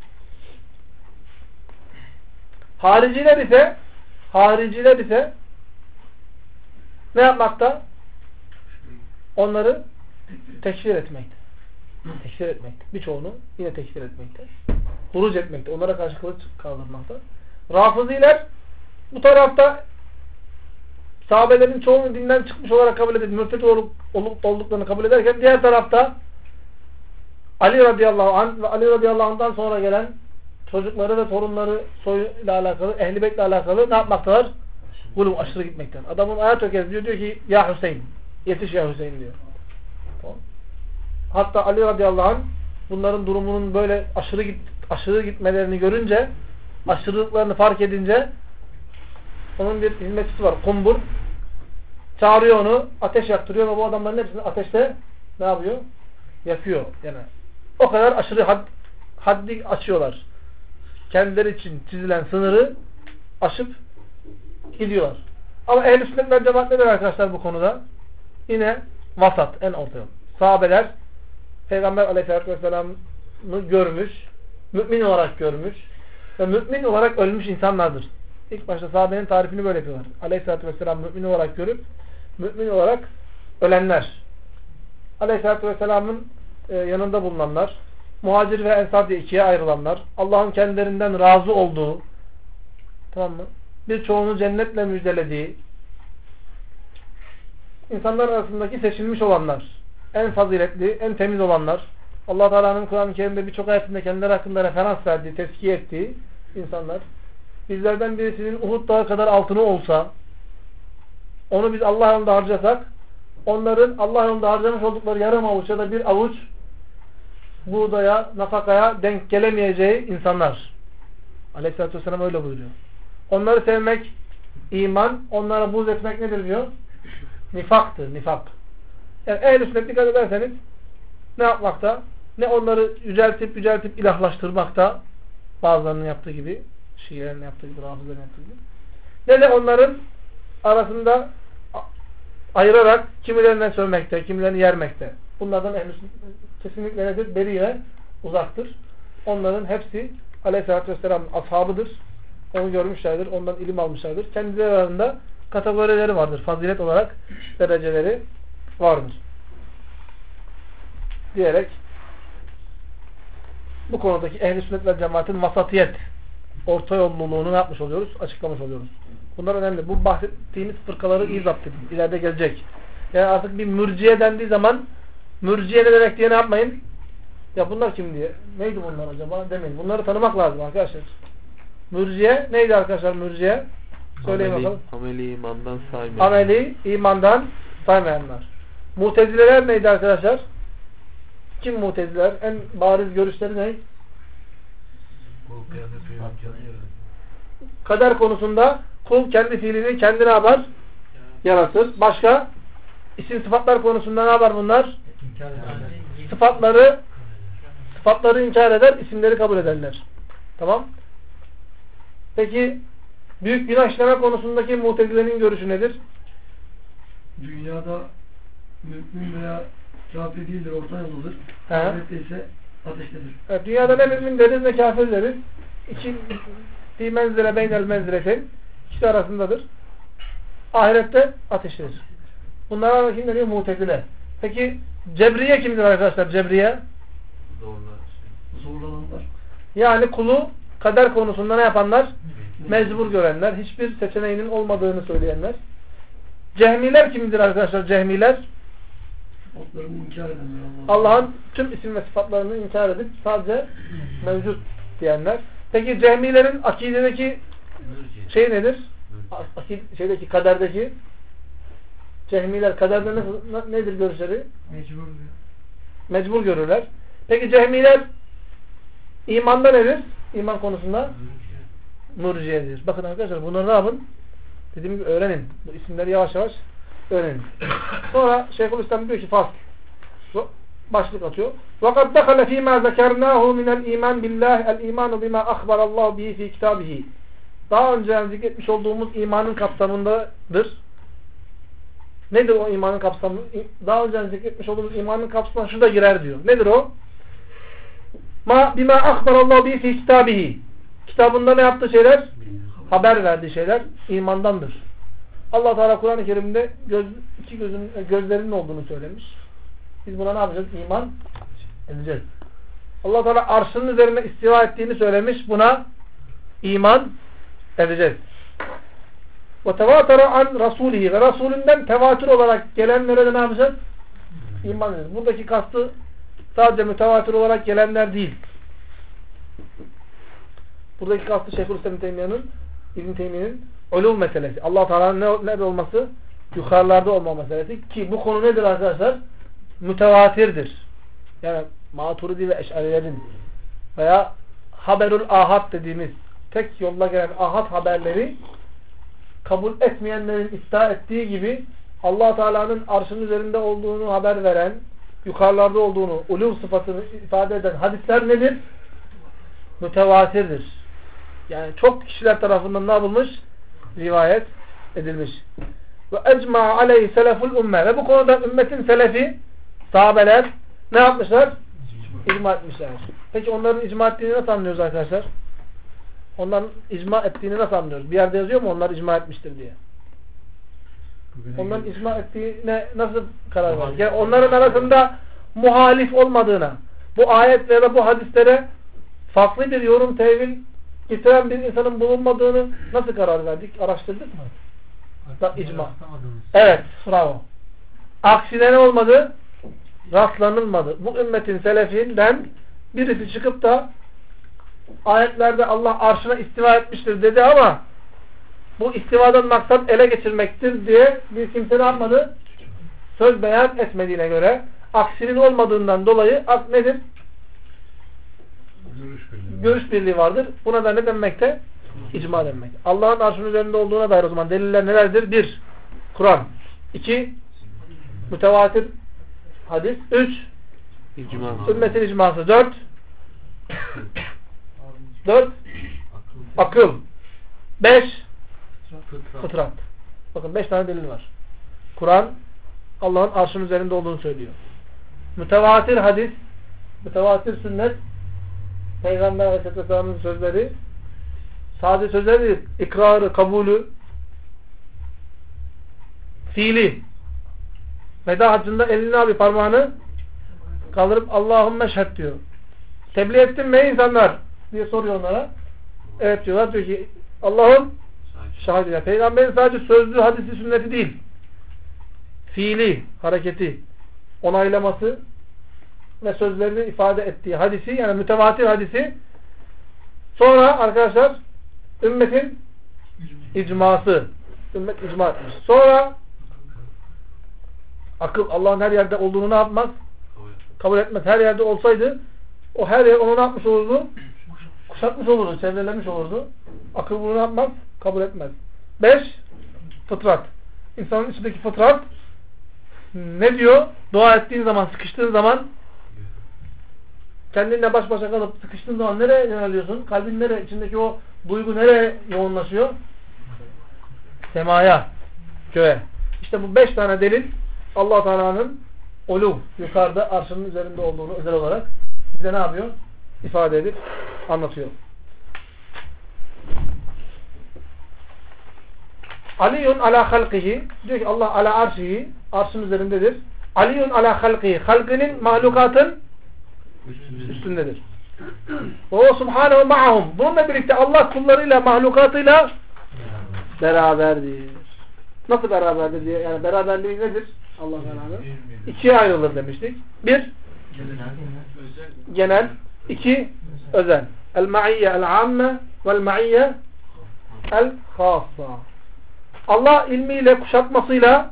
Hariciler ise ne yapmakta? Onları tekfir etmekte. Tekfir etmekte. Birçoğunu yine tekfir etmekte. Huruc etmekte. Onlara karşı kılıç kaldırmakta. Rafiziler bu tarafta sahabelerin çoğunu dinden çıkmış olarak kabul edip mürted olduklarını kabul ederken diğer tarafta Ali radıyallahu anh ve Ali radıyallahu anh'dan sonra gelen çocukları ve torunları soyuyla alakalı, ehl-i beytle alakalı ne yapmaktalar? Gulub, aşırı gitmekten. Adamın ayağı tökezliyor, diyor ki ya Hüseyin, yetiş ya Hüseyin diyor. Tamam. Hatta Ali radıyallahu anh bunların durumunun böyle aşırı gitmelerini görünce, aşırılıklarını fark edince onun bir hizmetçisi var. Kumbur. Çağırıyor onu. Ateş yaktırıyor ve bu adamların hepsini ateşte ne yapıyor? Yakıyor. Yani o kadar aşırı haddi aşıyorlar. Kendileri için çizilen sınırı aşıp gidiyorlar. Ama ehl-i sünnet vel cemaat nedir arkadaşlar bu konuda? Yine vasat, en orta yol. Sahabeler Peygamber aleyhissalatü vesselam'ı görmüş, mümin olarak görmüş ve mümin olarak ölmüş insanlardır. İlk başta sahabenin tarifini böyle yapıyorlar. Aleyhissalatü vesselam mümin olarak görüp mümin olarak ölenler. Aleyhissalatü vesselamın yanında bulunanlar, muhacir ve ensar diye ikiye ayrılanlar, Allah'ın kendilerinden razı olduğu, tamam mı? Birçoğunu cennetle müjdelediği, insanlar arasındaki seçilmiş olanlar, en faziletli, en temiz olanlar, Allah Teala'nın Kur'an-ı Kerim'de birçok ayetinde kendileri hakkında referans verdiği, tezkiye ettiği insanlar, bizlerden birisinin Uhud dağı kadar altını olsa, onu biz Allah yolunda harcasak, onların Allah yolunda harcamış oldukları yarım avuç ya da bir avuç buğdaya, nafakaya denk gelemeyeceği insanlar. Aleyhisselatü Vesselam öyle buyuruyor. Onları sevmek iman, onlara buğz etmek nedir diyor? Nifaktır, nifak. Yani ehl-i sünnet dikkat ederseniz ne yapmakta? Ne onları yüceltip ilahlaştırmakta, bazılarının yaptığı gibi, Şiilerin yaptığı gibi, Rafizlerin yaptığı gibi, ne de onların arasında ayırarak kimilerine sövmekte, kimilerini yermekte. Bunlardan ehl-i sünnet kesinlikle nedir? Beri ve uzaktır. Onların hepsi Aleyhisselatü Vesselam'ın ashabıdır. Onu görmüşlerdir, ondan ilim almışlardır. Kendileri arasında kategorileri vardır. Fazilet olarak dereceleri vardır. Diyerek bu konudaki ehl-i sünnet ve cemaatin vasatiyet, orta yolluluğunu ne yapmış oluyoruz? Açıklamış oluyoruz. Bunlar önemli. Bu bahsettiğimiz fırkaları iyi zapt edin. İleride gelecek. Yani artık bir mürciye dendiği zaman mürciye ne demek diye ne yapmayın? Ya bunlar kim diye. Neydi bunlar acaba demeyin. Bunları tanımak lazım arkadaşlar. Mürciye neydi arkadaşlar mürciye? Söyleyin bakalım. Ameli imandan saymayanlar. Ameli imandan saymayanlar. Mutezileler neydi arkadaşlar? Kim mutezileler? En bariz görüşleri ne? Kul kendi fiilini kendi yaratır. Kader konusunda kul kendi fiilini kendi ne yapar? Yaratır. Başka? İsim sıfatlar konusunda ne yapar bunlar? Sıfatları inkar eder, isimleri kabul ederler. Tamam. Peki büyük günah işleme konusundaki mutezilerin görüşü nedir? Dünyada mümin veya kafir değildir, orta yoldadır. He. Ahirette ise ateştedir. Evet, dünyada ne mümin deriz ne kafir deriz. Fi menzile beynel menziletin. İkisi arasındadır. Ahirette ateştedir. Bunlara kim deniyor? Mutezile. Peki Cebriye kimdir arkadaşlar? Cebriye? Zorlananlar. Yani kulu kader konusunda ne yapanlar? Mecbur görenler. Hiçbir seçeneğinin olmadığını söyleyenler. Cehmiler kimdir arkadaşlar? Cehmiler? Sıfatlarını inkar edenler. Allah'ın tüm isim ve sıfatlarını inkar edip sadece mevcut diyenler. Peki Cehmilerin akidedeki şey nedir? Şeydeki kaderdeki Cehmiler kaderde nedir görüşleri? Mecbur görürler. Peki Cehmiler imanda nedir? İman konusunda murciyedir. Bakın arkadaşlar bunları ne yapın? Dediğim gibi öğrenin. Bu isimleri yavaş yavaş öğrenin. Sonra Şeyhülislam diyor ki fasl. Başlık atıyor. وَقَدْ دَخَلَ ف۪ي مَا ذَكَرْنَاهُ مِنَ الْا۪يمَانِ بِاللّٰهِ الْا۪يمَانُ بِمَا أَخْبَرَ اللّٰهُ بِهِ ف۪ي كِتَابِهِ. Daha önce zikretmiş olduğumuz imanın kapsamındadır. Nedir o imanın kapsamı? Daha önce zikretmiş olduğumuz imanın kapsamına şu da girer diyor. Nedir o? بِمَا أَخْبَرَ اللّٰهُ بِهِ ف۪ي كِتَابِهِ. Kitabında ne yaptığı şeyler? Haber verdiği şeyler imandandır. Allah Teala Kur'an-ı Kerim'de gözlerinin olduğunu söylemiş. Biz buna ne yapacağız? İman edeceğiz. Allah Teala arşının üzerine istiva ettiğini söylemiş. Buna iman edeceğiz. Ve tevatara an rasulihi ve Resulünden tevatür olarak gelenlere de ne yapacağız? İman edeceğiz. Buradaki kastı sadece mütevatür olarak gelenler değil. Buradaki kastı Şeyhülislam İbn Teymiye'nin ulum meselesi. Allah Teala'nın nerede olması? Yukarılarda olma meselesi. Ki bu konu nedir arkadaşlar? Mütevatirdir. Yani Maturidi ve Eş'arilerin veya haberul ahad dediğimiz tek yolla gelen ahad haberleri kabul etmeyenlerin iddia ettiği gibi Allah Teala'nın arşın üzerinde olduğunu haber veren, yukarılarda olduğunu, uluv sıfatını ifade eden hadisler nedir? Mütevatirdir. Yani çok kişiler tarafından ne yapılmış? Rivayet edilmiş. Ve ecma aleyhi seleful ümme. Ve bu konuda ümmetin selefi, sahabeler ne yapmışlar? İcma etmişler. Peki onların icma ettiğini nasıl anlıyoruz arkadaşlar? Onların icma ettiğini nasıl anlıyoruz? Bir yerde yazıyor mu onlar icma etmiştir diye? Onların icma ettiğine nasıl karar verdik? Yani onların arasında muhalif olmadığına, bu ayet veya bu hadislere farklı bir yorum, tevil getiren bir insanın bulunmadığını nasıl karar verdik? Araştırdık mı? İcma. Evet, bravo. Aksine ne olmadı? Rastlanılmadı. Bu ümmetin selefinden birisi çıkıp da ayetlerde Allah arşına istiva etmiştir dedi ama bu istivadan maksat ele geçirmektir diye bir kimse ne yapmadı? Söz beyan etmediğine göre aksinin olmadığından dolayı nedir? Görüş birliği vardır. Buna da ne denmekte? İcma denmek. Allah'ın arşının üzerinde olduğuna dair o zaman deliller nelerdir? 1. Kur'an. 2. Mütevatir hadis. 3. Ümmetin icması. 4. Akıl. 5. Fıtrat. Bakın 5 tane delil var. Kur'an Allah'ın arşının üzerinde olduğunu söylüyor. Mütevatir hadis, mütevatir sünnet, Peygamber Aleyhisselam'ın sözleri, sadece sözleri değil, ikrarı, kabulü, fiili. Veda haccında elini abi parmağını kaldırıp Allahümme şehad diyor. Tebliğ ettin mi insanlar diye soruyor onlara. Evet diyorlar. Diyor ki Allah'ın şahit ediyor. Peygamberin sadece sözlü hadisi sünneti değil. Fiili, hareketi, onaylaması ve sözlerini ifade ettiği hadisi, yani mütevatir hadisi. Sonra arkadaşlar Ümmetin icması. Ümmet icma etmiş. Sonra akıl Allah'ın her yerde olduğunu ne yapmaz? Kabul etmez. Her yerde olsaydı o her yer onu ne yapmış olurdu? Kuşatmış olurdu, çevrelemiş olurdu. Akıl bunu ne yapmaz? Kabul etmez. 5. Fıtrat. İnsanın içindeki fıtrat ne diyor? Dua ettiğin zaman, sıkıştığın zaman, kendinle baş başa kalıp sıkıştığın zaman nereye yöneliyorsun? Kalbin nereye? İçindeki o duygu nereye yoğunlaşıyor? Semaya, göğe. İşte bu 5 tane delil Allah Teala'nın uluv, yukarıda arşının üzerinde olduğunu özel olarak bize ne yapıyor? İfade edip anlatıyor. Aliyun ala halqihi, diyor ki Allah ala arşihi, arşın üzerindedir. Aliyun ala halqihi, halkının, mahlukatın üstündedir. Ve o subhanehu ma'ahum, bununla birlikte Allah kullarıyla, mahlukatıyla beraberdir. Nasıl beraberdir diye, yani beraberliği nedir? Allah Teala'nın. 2'ye ayrılır demiştik. 1 genel, 2 özel. El-ma'iyye el-amme vel-ma'iyye el-khassa. Allah ilmiyle, kuşatmasıyla,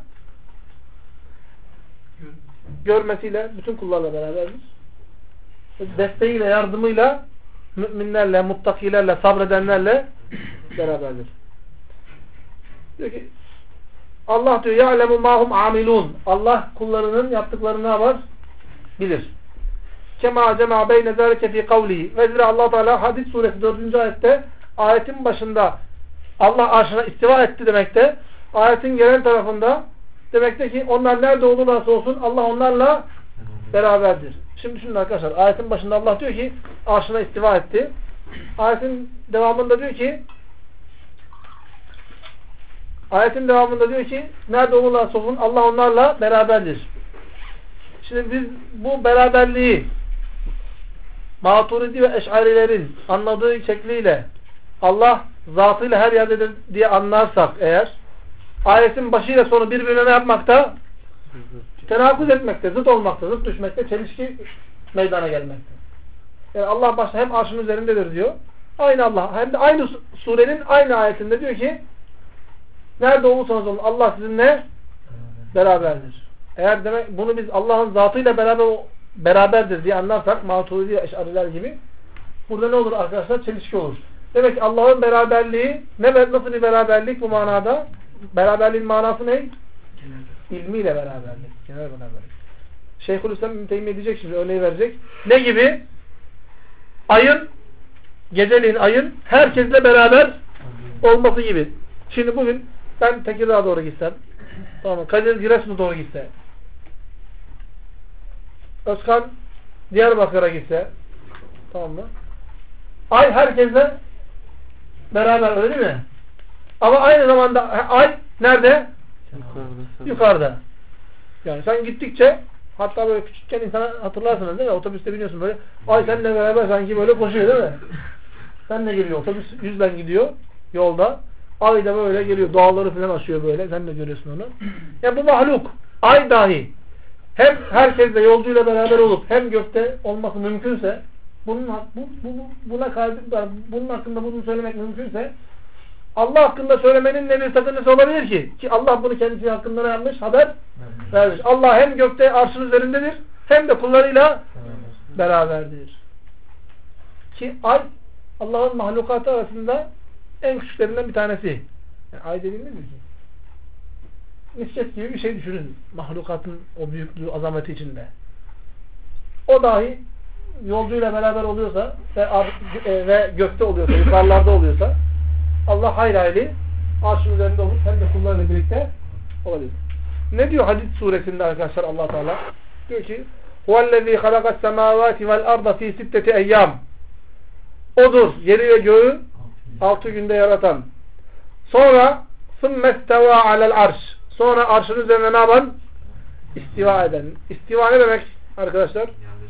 görmesiyle bütün kullarla beraberdir. Desteğiyle, yardımıyla müminlerle, muttakilerle, sabredenlerle beraberdir. Diyor ki Allah diyor ya'lemu ma hum amilun. Allah kullarının yaptıklarını ne yapar? Bilir. Kema cema beyne zalike fi kavlihi. Ve zira Allah Teala Hadid suresi 4. ayette ayetin başında Allah arşına istiva etti demekte. Ayetin gelen tarafında demekte ki onlar nerede olurlarsa olsun Allah onlarla beraberdir. Şimdi düşünün arkadaşlar. Ayetin başında Allah diyor ki arşına istiva etti. Ayetin devamında diyor ki nerede olurlarsa olsun Allah onlarla beraberdir. Şimdi biz bu beraberliği Maturidi ve Eş'arilerin anladığı şekliyle Allah zatıyla her yerdedir diye anlarsak eğer ayetin başıyla sonu birbirine yapmakta tenakuz etmekte, zıt olmakta, zıt düşmekte, çelişki meydana gelmekte. Yani Allah başta hem arşın üzerindedir diyor. Aynı Allah. Hem de aynı surenin aynı ayetinde diyor ki nerede olursanız olun Allah sizinle beraberdir. Eğer demek bunu biz Allah'ın zatıyla beraberdir diye anlarsak Maturidi Eş'ariler gibi burada ne olur arkadaşlar? Çelişki olur. Demek ki Allah'ın beraberliği nasıl bir beraberlik bu manada? Beraberliğin manası ne? İlmiyle beraberlik. Genel beraberlik. Şeyhülislam İbn Teymiye diyecek şimdi örneği verecek. Ne gibi? Geceliğin ayın herkesle beraber olması gibi. Şimdi bugün ben Tekirdağ'a doğru gitsem, tamam mı? Kadir Giresun'a doğru gitse, Özkan Diyarbakır'a gitse, tamam mı? Ay herkesle beraber öyle değil mi? Ama aynı zamanda ay nerede? Yukarıda. Yani sen gittikçe hatta böyle küçükken insana hatırlarsınız değil mi? Otobüste biniyorsun böyle. Ay seninle beraber sanki böyle koşuyor değil mi? Sen ne geliyor? Otobüs yüzden gidiyor yolda. Ay da böyle geliyor. Dağları falan aşıyor böyle. Sen de görüyorsun onu. Yani bu mahluk. Ay dahi. Hem herkesle yolcuyla beraber olup hem gökte olması mümkünse bunun hakkında bunu söylemek mümkünse Allah hakkında söylemenin ne bir sakıncası olabilir ki? Ki Allah bunu kendisi hakkında ne yapmış? Haber vermiş. Allah hem gökte arşın üzerindedir hem de kullarıyla beraberdir. Ki ay Allah'ın mahlukatı arasında en küçüklerinden bir tanesi. Yani ay dediğin nedir ki? Misket gibi bir şey düşünün. Mahlukatın o büyüklüğü, azameti içinde. O dahi yolcuyla beraber oluyorsa ve gökte oluyorsa, yukarılarda oluyorsa Allah hayli arşın üzerinde olur hem de kullarıyla birlikte olabilir. Ne diyor Hadid suresinde arkadaşlar Allah Teala? Diyor ki huvellezî halakas semâvâti vel arda fî sitteti eyyâm. Odur yeri ve göğü 6 günde yaratan. Sonra sümmestevâ alel arş. Sonra arşın üzerine ne yapan? İstiva eden. İstiva ne demek arkadaşlar?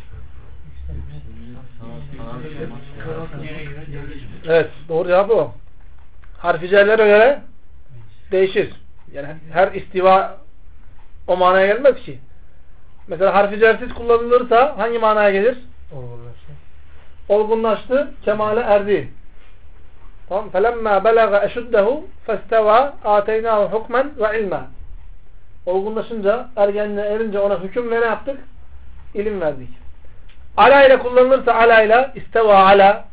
Evet. Doğru cevap o. Harfi cerlere göre değişir. Yani her istiva o manaya gelmez ki. Mesela harfi cersiz kullanılırsa hangi manaya gelir? Olgunlaştı, kemale erdi. Tamam. فَلَمَّا بَلَغَ اَشُدَّهُ فَاسْتَوَى آتَيْنَاهُ حُكْمًا وَعِلْمًا. Olgunlaşınca, ergenliğe erince ona hüküm ve ne yaptık? İlim verdik. Ala ile kullanılırsa ala ile isteva ala.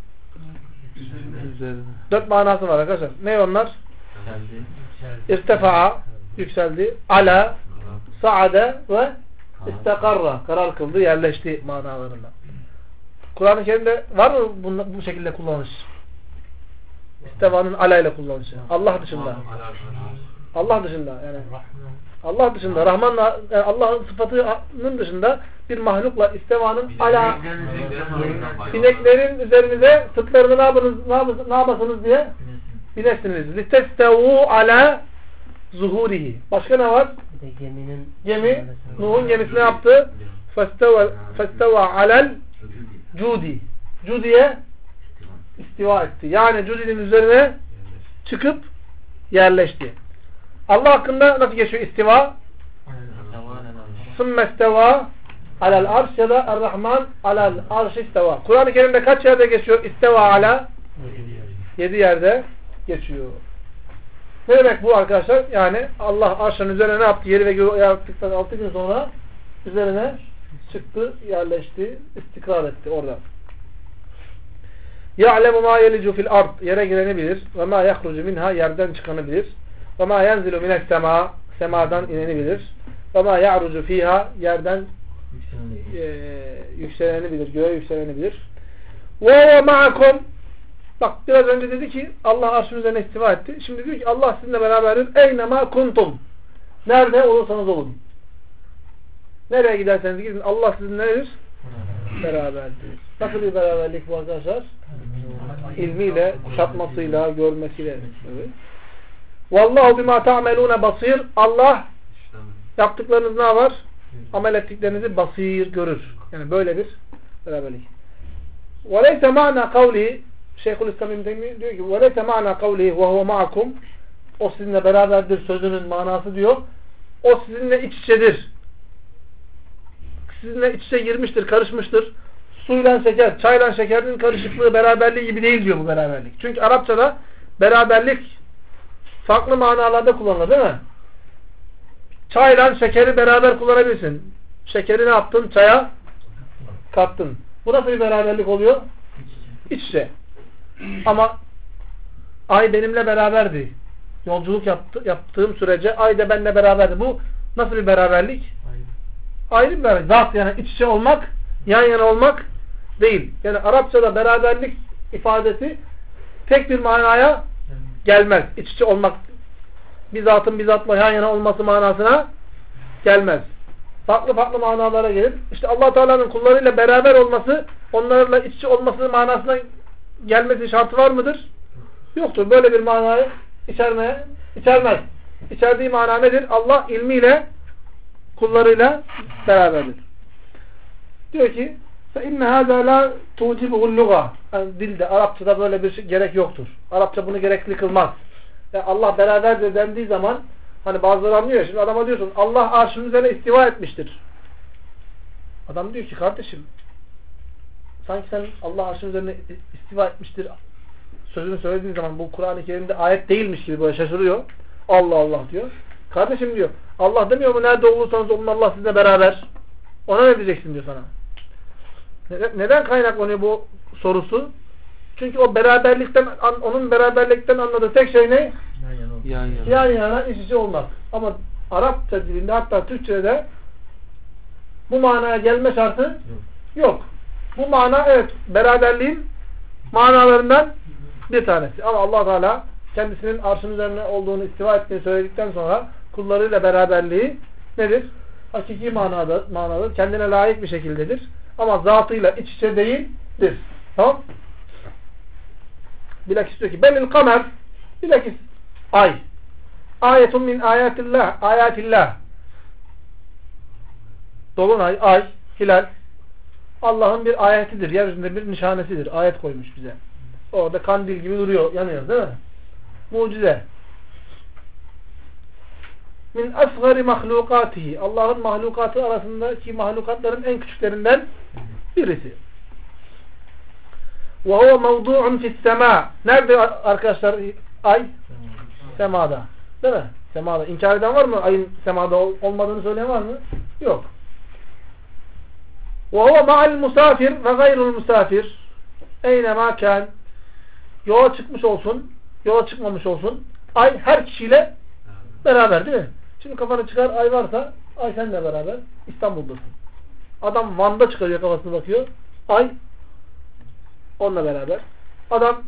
Dört manası var arkadaşlar. Ne onlar? İrtefa'a, yükseldi. Ala, saade ve istekarra, karar kıldı, yerleşti manalarında. Kur'an-ı Kerim'de var mı bu şekilde kullanış? İsteva'nın ala ile kullanışı. Allah dışında. Allah dışında yani. Allah dışında, Rahman'la yani Allah'ın sıfatının dışında bir mahlukla istevanın ala sineklerin üzerinize sırtlarını ne yapasınız diye binesiniz. Litestevu ala zuhurihi. Başka ne var? Gemi, Nuh'un gemisi ne yaptı? Festeva alel cudi. Cudiye istiva etti. Yani Cudi'nin üzerine çıkıp yerleşti. Allah hakkında nasıl geçiyor istiva? Sümme isteva alel arş ya da er-Rahman alel arş isteva. Kur'an-ı Kerim'de kaç yerde geçiyor istiva ala? 7 yerde geçiyor. Ne demek bu arkadaşlar? Yani Allah arşın üzerine ne yaptı? Yeri ve göğü yarattıktan 6 gün sonra üzerine çıktı, yerleşti, istikrar etti orada. يَعْلَمُ مَا يَلِجُ فِي الْأَرْضِ Yere gireni bilir. وَمَا يَخْرُجُ مِنْهَا Yerden çıkanı bilir. وَمَا يَنْزِلُ مِنَ السَّمَا Semadan ineni bilir. وَمَا يَعْرُجُ فِيهَا Yerden yükseleni bilir. Göğe yükseleni bilir. وَهُوَ مَعَكُمْ Bak biraz önce dedi ki Allah arşın üzerine istiva etti. Şimdi diyor ki Allah sizinle beraberdir. اَيْنَمَا kuntum Nerede olursanız olun. Nereye giderseniz gidin. Allah sizinle nedir? Beraberdir. Nasıl bir beraberlik bu arkadaşlar? İlmiyle, kuşatmasıyla, görmesiyle. Evet. Vallahu bima ta'melune basir. Allah yaptıklarınız ne var? Amel ettiklerinizi basir görür. Yani böyle bir beraberlik. Ve leyse ma'na kavli Şeyhülislam İbn Teymiye diyor ki ve leyse ma'na kavli ve huve ma'akum o sizinle beraberdir sözünün manası diyor. O sizinle iç içedir. Sizinle iç içe girmiştir, karışmıştır. Suyla şeker, çayla şekerin karışıklığı beraberliği gibi değil diyor bu beraberlik. Çünkü Arapçada beraberlik farklı manalarda kullanılır değil mi? Çayla şekeri beraber kullanabilirsin. Şekeri ne yaptın? Çaya kattın. Bu nasıl bir beraberlik oluyor? İç içe. Ama ay benimle beraberdi. Yolculuk yaptığım sürece ay da benimle beraberdi. Bu nasıl bir beraberlik? Ayrı bir beraberlik. Zat yani iç içe olmak, yan yana olmak değil. Yani Arapçada beraberlik ifadesi tek bir manaya gelmez. İç içe olmak bir zatın bir zatla yan yana olması manasına gelmez. Farklı farklı manalara gelir. İşte Allah Teala'nın kullarıyla beraber olması, onlarla iç içe olması manasına gelmesi şartı var mıdır? Yoktur. Böyle bir manayı içermez. İçerdiği mana nedir? Allah ilmiyle kullarıyla beraberdir. Diyor ki فَاِنَّ هَذَا لَا تُوْجِبُهُ اللُّغَةِ yani dilde, Arapçada böyle bir şey gerek yoktur. Arapça bunu gerekli kılmaz. Yani Allah beraberdir dendiği zaman hani bazıları anlıyor. Şimdi adama diyorsun Allah arşın üzerine istiva etmiştir. Adam diyor ki kardeşim sanki sen Allah arşın üzerine istiva etmiştir sözünü söylediğin zaman bu Kur'an-ı Kerim'de ayet değilmiş gibi böyle şaşırıyor. Allah Allah diyor. Kardeşim diyor Allah demiyor mu nerede olursanız olun Allah sizinle beraber. Ona ne diyeceksin diyor sana. Neden kaynaklanıyor bu sorusu? Çünkü o beraberlikten, onun beraberlikten anladığı tek şey ne? Yan yana iç içe olmak. Ama Arapça dilinde hatta Türkçe'de bu manaya gelme şartı yok. Bu mana evet beraberliğin manalarından bir tanesi. Ama Allah Teala kendisinin arşın üzerine olduğunu istiva ettiğini söyledikten sonra kullarıyla beraberliği nedir? Hakiki manadır. Kendine layık bir şekildedir. Ama zatıyla iç içe değildir. Tamam? Bilakis diyor ki belil kamer bilakis ay. Ayetun min ayatillah. Dolunay, ay, hilal Allah'ın bir ayetidir. Yeryüzünde bir nişanesidir. Ayet koymuş bize. Orada kandil gibi duruyor, yanıyor değil mi? Mucize. Min asgari mahlukatihi. Allah'ın mahlukatı arasındaki mahlukatların en küçüklerinden birisi. وَهُوَ مَوْضُعٌ فِي السَّمَاءِ Nerede arkadaşlar ay? Semada. Değil mi? Semada. İnkar eden var mı? Ayın semada olmadığını söyleyen var mı? Yok. وَهُوَ مَعَ الْمُسَافِرِ وَغَيْرُ الْمُسَافِرِ اَيْنَمَا كَانْ Yola çıkmış olsun, yola çıkmamış olsun. Ay her kişiyle beraber değil mi? Şimdi kafanı çıkar, ay varsa ay seninle beraber İstanbul'dasın. Adam Van'da çıkarıyor, kafasına bakıyor. Ay onunla beraber. Adam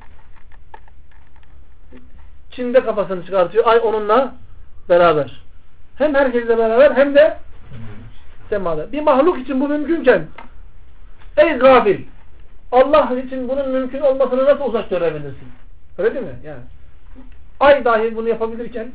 Çin'de kafasını çıkartıyor. Ay onunla beraber. Hem herkesle beraber hem de semada. Bir mahluk için bu mümkünken ey gafil! Allah için bunun mümkün olmasını nasıl uzak görebilirsin? Öyle değil mi? Yani ay dahi bunu yapabilirken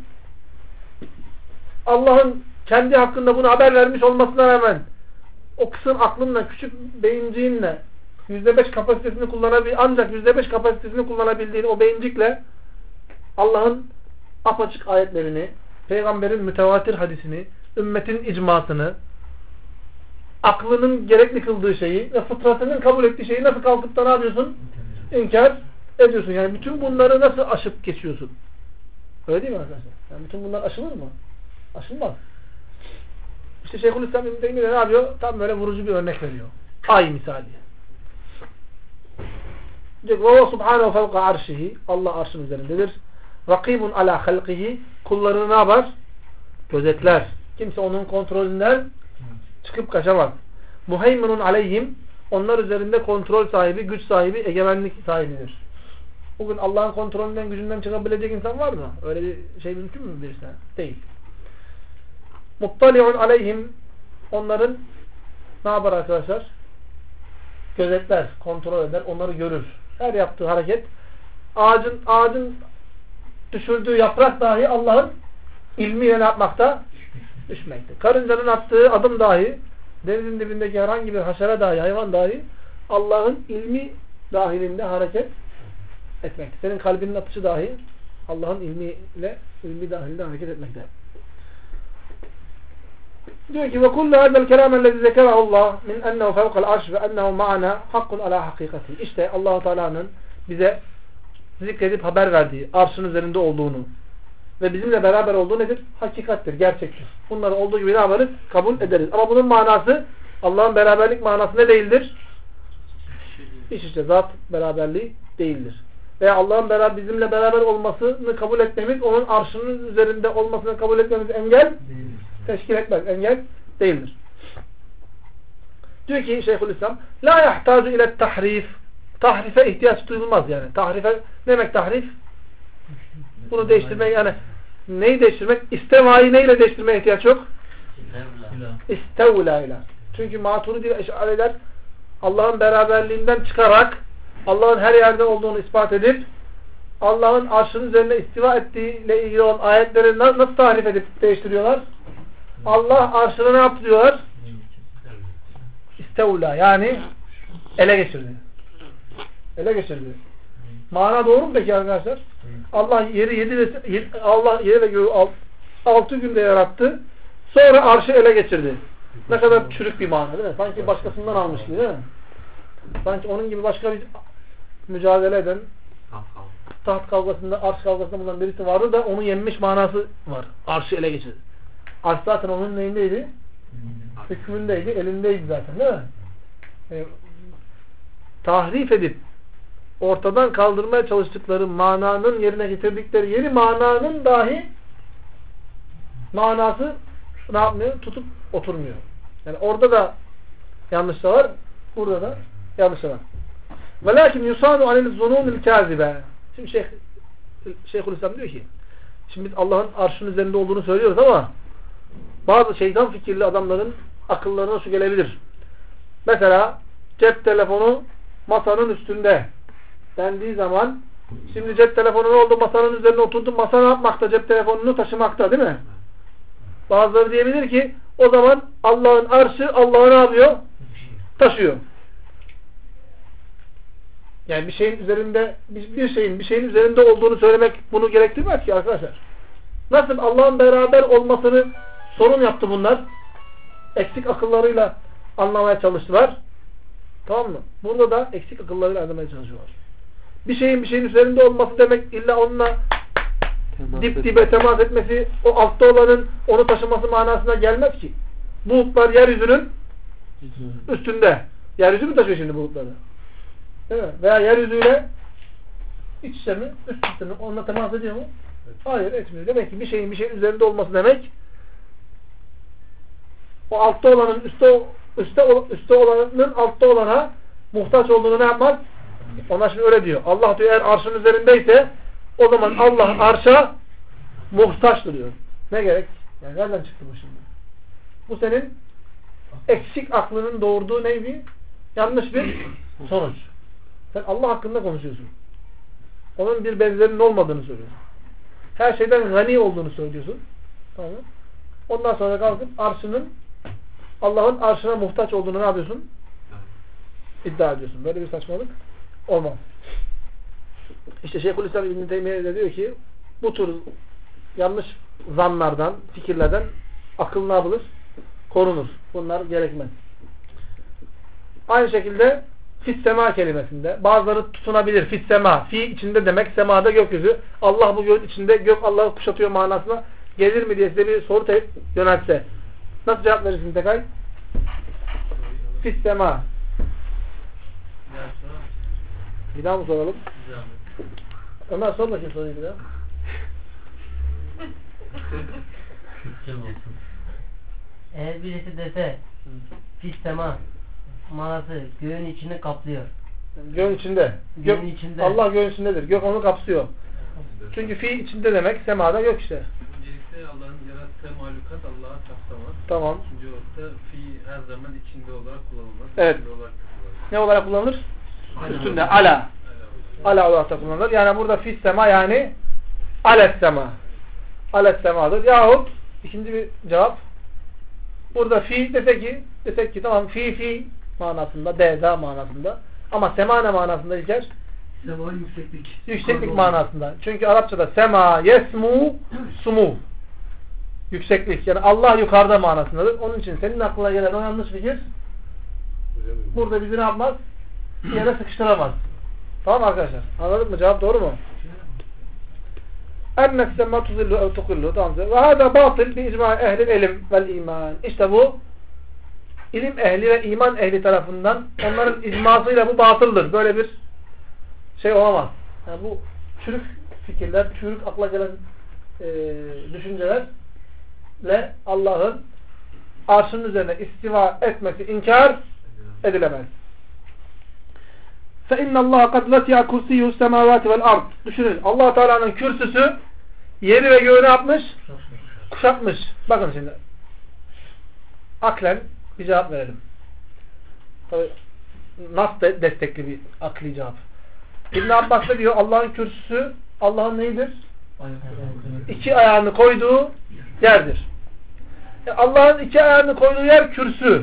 Allah'ın kendi hakkında bunu haber vermiş olmasına rağmen o kısım aklınla, küçük beyinciğinle %5 kapasitesini ancak %5 kapasitesini kullanabildiğin o beyincikle Allah'ın apaçık ayetlerini, peygamberin mütevatir hadisini, ümmetin icmasını, aklının gerekli kıldığı şeyi ve fıtratının kabul ettiği şeyi nasıl kalkıp da ne yapıyorsun? İnkar ediyorsun. Yani bütün bunları nasıl aşıp geçiyorsun? Öyle değil mi arkadaşlar? Yani bütün bunlar aşılır mı? Aşılmaz. İşte Şeyhülislam İbn Teymiye ne yapıyor? Tam böyle vurucu bir örnek veriyor. Ay misali. Diyor ki وَهُوَ سُبْحَانَهُ فَوْقَ عَرْشِهِ Allah arşın üzerindedir. رَقِيبٌ عَلَى خَلْقِهِ Kullarını ne yapar? Gözetler. Kimse onun kontrolünden çıkıp kaçamaz. Muheyminun aleyhim onlar üzerinde kontrol sahibi, güç sahibi, egemenlik sahibidir. Bugün Allah'ın kontrolünden, gücünden çıkabilecek insan var mı? Öyle bir şey mümkün mü birisine? Değil. Muttali'un aleyhim onların ne yapar arkadaşlar? Gözetler, kontrol eder, onları görür. Her yaptığı hareket ağacın düşürdüğü yaprak dahi Allah'ın ilmiyle ne yapmakta? Düşmekte. Karıncanın attığı adım dahi, denizin dibindeki herhangi bir haşere dahi, hayvan dahi Allah'ın ilmi dahilinde hareket etmekte. Senin kalbinin atışı dahi Allah'ın ilmi dahilinde hareket etmekte. Diyor ki وَكُلَّ هَذَا الْكَلَامَ الَّذِي ذَكَرَهُ اللّٰهِ مِنْ أَنَّهُ فَوْقَ الْعَرْشِ وَأَنَّهُ مَعَنَا حَقٌّ عَلَى حَقِيقَتِهِ İşte Allah-u Teala'nın bize zikredip haber verdiği, arşın üzerinde olduğunu ve bizimle beraber olduğu nedir? Hakikattir, gerçektir. Bunları olduğu gibi ne yaparız? Kabul ederiz. Ama bunun manası, Allah'ın beraberlik manası ne değildir? Hiç işte zat beraberliği değildir. Veya Allah'ın bizimle beraber olmasını kabul etmemiz, onun arşının üzerinde olmasını kabul etmemiz engel teşkil etmez. Engel değildir. Diyor ki Şeyhülislam la yahtacu ile tahrif tahrife ihtiyaç duyulmaz yani. Tahrife ne demek tahrif? Bunu değiştirmek yani neyi değiştirmek? İstevayı neyle değiştirmeye ihtiyaç yok? İstevla ile. Çünkü Maturidi ve Eş'ariler Allah'ın beraberliğinden çıkarak Allah'ın her yerde olduğunu ispat edip Allah'ın arşının üzerine istiva ettiğiyle ilgili olan ayetleri nasıl tahrif edip değiştiriyorlar? Allah arşını ne yaptı diyorlar? İstevla yani ele geçirdi. Ele geçirdi. Mana doğru mu peki arkadaşlar? Allah yeri ve göğü 6 günde yarattı. Sonra arşı ele geçirdi. Ne kadar çürük bir mana değil mi? Sanki başkasından almış gibi değil mi? Sanki onun gibi başka bir mücadele eden taht kavgasında, arş kavgasında bulunan birisi vardı da onu yenmiş manası var. Arşı ele geçirdi. Arş zaten onun neyindeydi? Hükmündeydi, elindeydi zaten değil mi? Tahrif edip ortadan kaldırmaya çalıştıkları mananın yerine getirdikleri yeni mananın dahi manası ne yapmıyor? Tutup oturmuyor. Yani orada da yanlışlar var, burada da yanlışlar var. Velakin yusanu anil zununil kazibe. Şimdi Şeyhülislam diyor ki şimdi biz Allah'ın arşının üzerinde olduğunu söylüyoruz ama bazı şeytan fikirli adamların akıllarına şu gelebilir. Mesela cep telefonu masanın üstünde dendiği zaman şimdi cep telefonu ne oldu? Masanın üzerine oturdu. Masa ne yapmakta? Cep telefonunu taşımakta değil mi? Bazıları diyebilir ki o zaman Allah'ın arşı Allah'ı ne yapıyor? Taşıyor. Yani bir şeyin üzerinde bir şeyin üzerinde olduğunu söylemek bunu gerektirmez ki arkadaşlar. Nasıl Allah'ın beraber olmasını sorun yaptı bunlar. Eksik akıllarıyla anlamaya çalıştılar. Tamam mı? Burada da eksik akıllarıyla anlamaya çalışıyorlar. Bir şeyin üzerinde olması demek illa onunla dip dibe temas etmesi, o altta olanın onu taşıması manasına gelmez ki. Bulutlar yeryüzünün üstünde. Yeryüzü mü taşıyor şimdi bulutları? Değil mi? Veya yeryüzüyle iç içe mi? Üst üste mi? Onunla temas ediyor mu? Hayır, etmiyor. Demek ki bir şeyin üzerinde olması demek o altta olanın üstte olanın altta olana muhtaç olduğunu ne yapmaz? Ona şimdi öyle diyor. Allah diyor eğer arşın üzerindeyse o zaman Allah arşa muhtaçtır diyor. Ne gerek? Yani nereden çıktı bu şimdi? Bu senin eksik aklının doğurduğu neydi? Yanlış bir sonuç. Sen Allah hakkında konuşuyorsun. Onun bir benzerinin olmadığını söylüyorsun. Her şeyden gani olduğunu söylüyorsun. Tamam mı? Ondan sonra kalkıp Allah'ın arşına muhtaç olduğunu ne yapıyorsun? İddia ediyorsun. Böyle bir saçmalık olmaz. İşte Şeyhülislam İbn Teymiye de diyor ki bu tür yanlış zanlardan, fikirlerden akıl ne yapılır? Korunur. Bunlar gerekmez. Aynı şekilde fissema kelimesinde bazıları tutunabilir. Fissema. Fi içinde demek. Semada gökyüzü. Allah bu göğün içinde. Gök Allah'ı kuşatıyor manasına gelir mi diye size bir soru yöneltse. Nasıl cevap verirsin Tekay? Fissema. Bir daha mı soralım? Ömer sor bakayım soruyu bir daha. Eğer birisi dese fissema manası göğün içini kaplıyor. Göğün içinde. Göğün içinde. Allah göğün içindedir. Gök onu kapsıyor. Çünkü fi içinde demek. Semada gök işte. Öncelikle Allah'ın yarattığı mahlukat Allah'a kapsamaz. Tamam. İkinci olarak da fi her zaman içinde olarak kullanılmaz. Evet. Olarak kullanılmaz. Ne olarak kullanılır? Üstünde. Ala. Ala olarak da kullanılır. Yani burada fissema yani alessema. Alessemadır. Yahut ikinci bir cevap. Burada fi desek ki tamam fi manasında, beza manasında. Ama sema ne manasında İlker? Sema yükseklik. Yükseklik manasında. Çünkü Arapçada sema, yesmu, sumu. Yükseklik. Yani Allah yukarıda manasındadır. Onun için senin aklına gelen o yanlış fikir burada bizi ne yapmaz? Bir yere sıkıştıramaz. Tamam arkadaşlar. Anladık mı? Cevap doğru mu? Ennek semma tuzillu ev tukillu. Tamam. Ve hâdâ batıl bi icma ehlil ilim vel iman. İşte bu ilim ehli ve iman ehli tarafından onların icmasıyla bu batıldır. Böyle bir şey olamaz. Yani bu çürük fikirler, çürük akla gelen düşüncelerle Allah'ın arşının üzerine istiva etmesi inkar edilemez. فَاِنَّ اللّٰهَ قَدْ وَسِعَ كُرْسِيُّ السَّمَاوَاتِ وَالْاَرْضِ Düşünün. Allah Teala'nın kürsüsü yeri ve göğü ne yapmış? Kuşatmış. Bakın şimdi. Aklen bir cevap verelim. Tabii nas destekli bir akli cevap. İbn Abbas ne diyor? Allah'ın kürsüsü Allah'ın neyidir? İki ayağını koyduğu yerdir. Allah'ın iki ayağını koyduğu yer kürsü.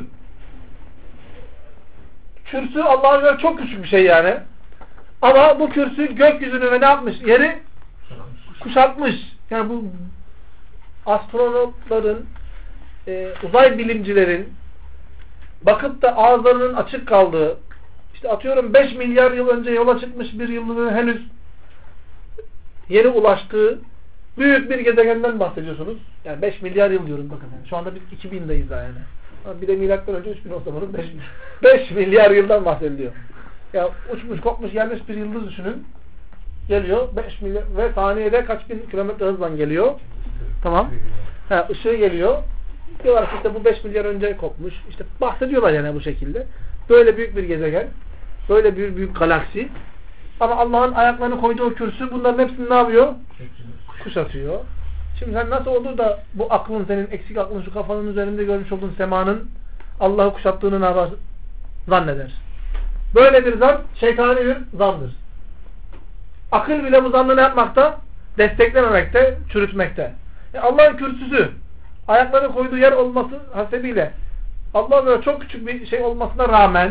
Kürsü Allah'a göre çok küçük bir şey yani. Ama bu kürsü gökyüzünü ve ne yapmış? Yeri kuşatmış. Yani bu astronotların, uzay bilimcilerin bakıp da ağızlarının açık kaldığı, işte atıyorum 5 milyar yıl önce yola çıkmış bir yıldızın henüz yeni ulaştığı büyük bir gezegenden bahsediyorsunuz. Yani 5 milyar yıl diyorum bakın. Şu anda biz 2000'deyiz daha yani. Bir de milattan önce 3000 olsa bunun 5 milyar yıldan bahsediliyor. Ya uçmuş kopmuş gelmiş bir yıldız düşünün. Geliyor 5 milyar ve saniyede kaç bin kilometre hızla geliyor. Tamam. Işığı geliyor. Diyorlar ki işte bu 5 milyar önce kopmuş. İşte bahsediyorlar yani bu şekilde. Böyle büyük bir gezegen. Böyle büyük galaksi. Ama Allah'ın ayaklarını koyduğu kürsü bunların hepsini ne yapıyor? Kuşatıyor. Şimdi sen nasıl olur da bu aklın senin eksik aklın şu kafanın üzerinde görmüş olduğun semanın Allah'ı kuşattığını ne yapar? Zanneder. Böyle bir zan şeytani bir zandır. Akıl bile bu zannı ne yapmakta? Desteklememekte, çürütmekte. Allah'ın kürsüsü ayaklarını koyduğu yer olması hasebiyle Allah'a göre çok küçük bir şey olmasına rağmen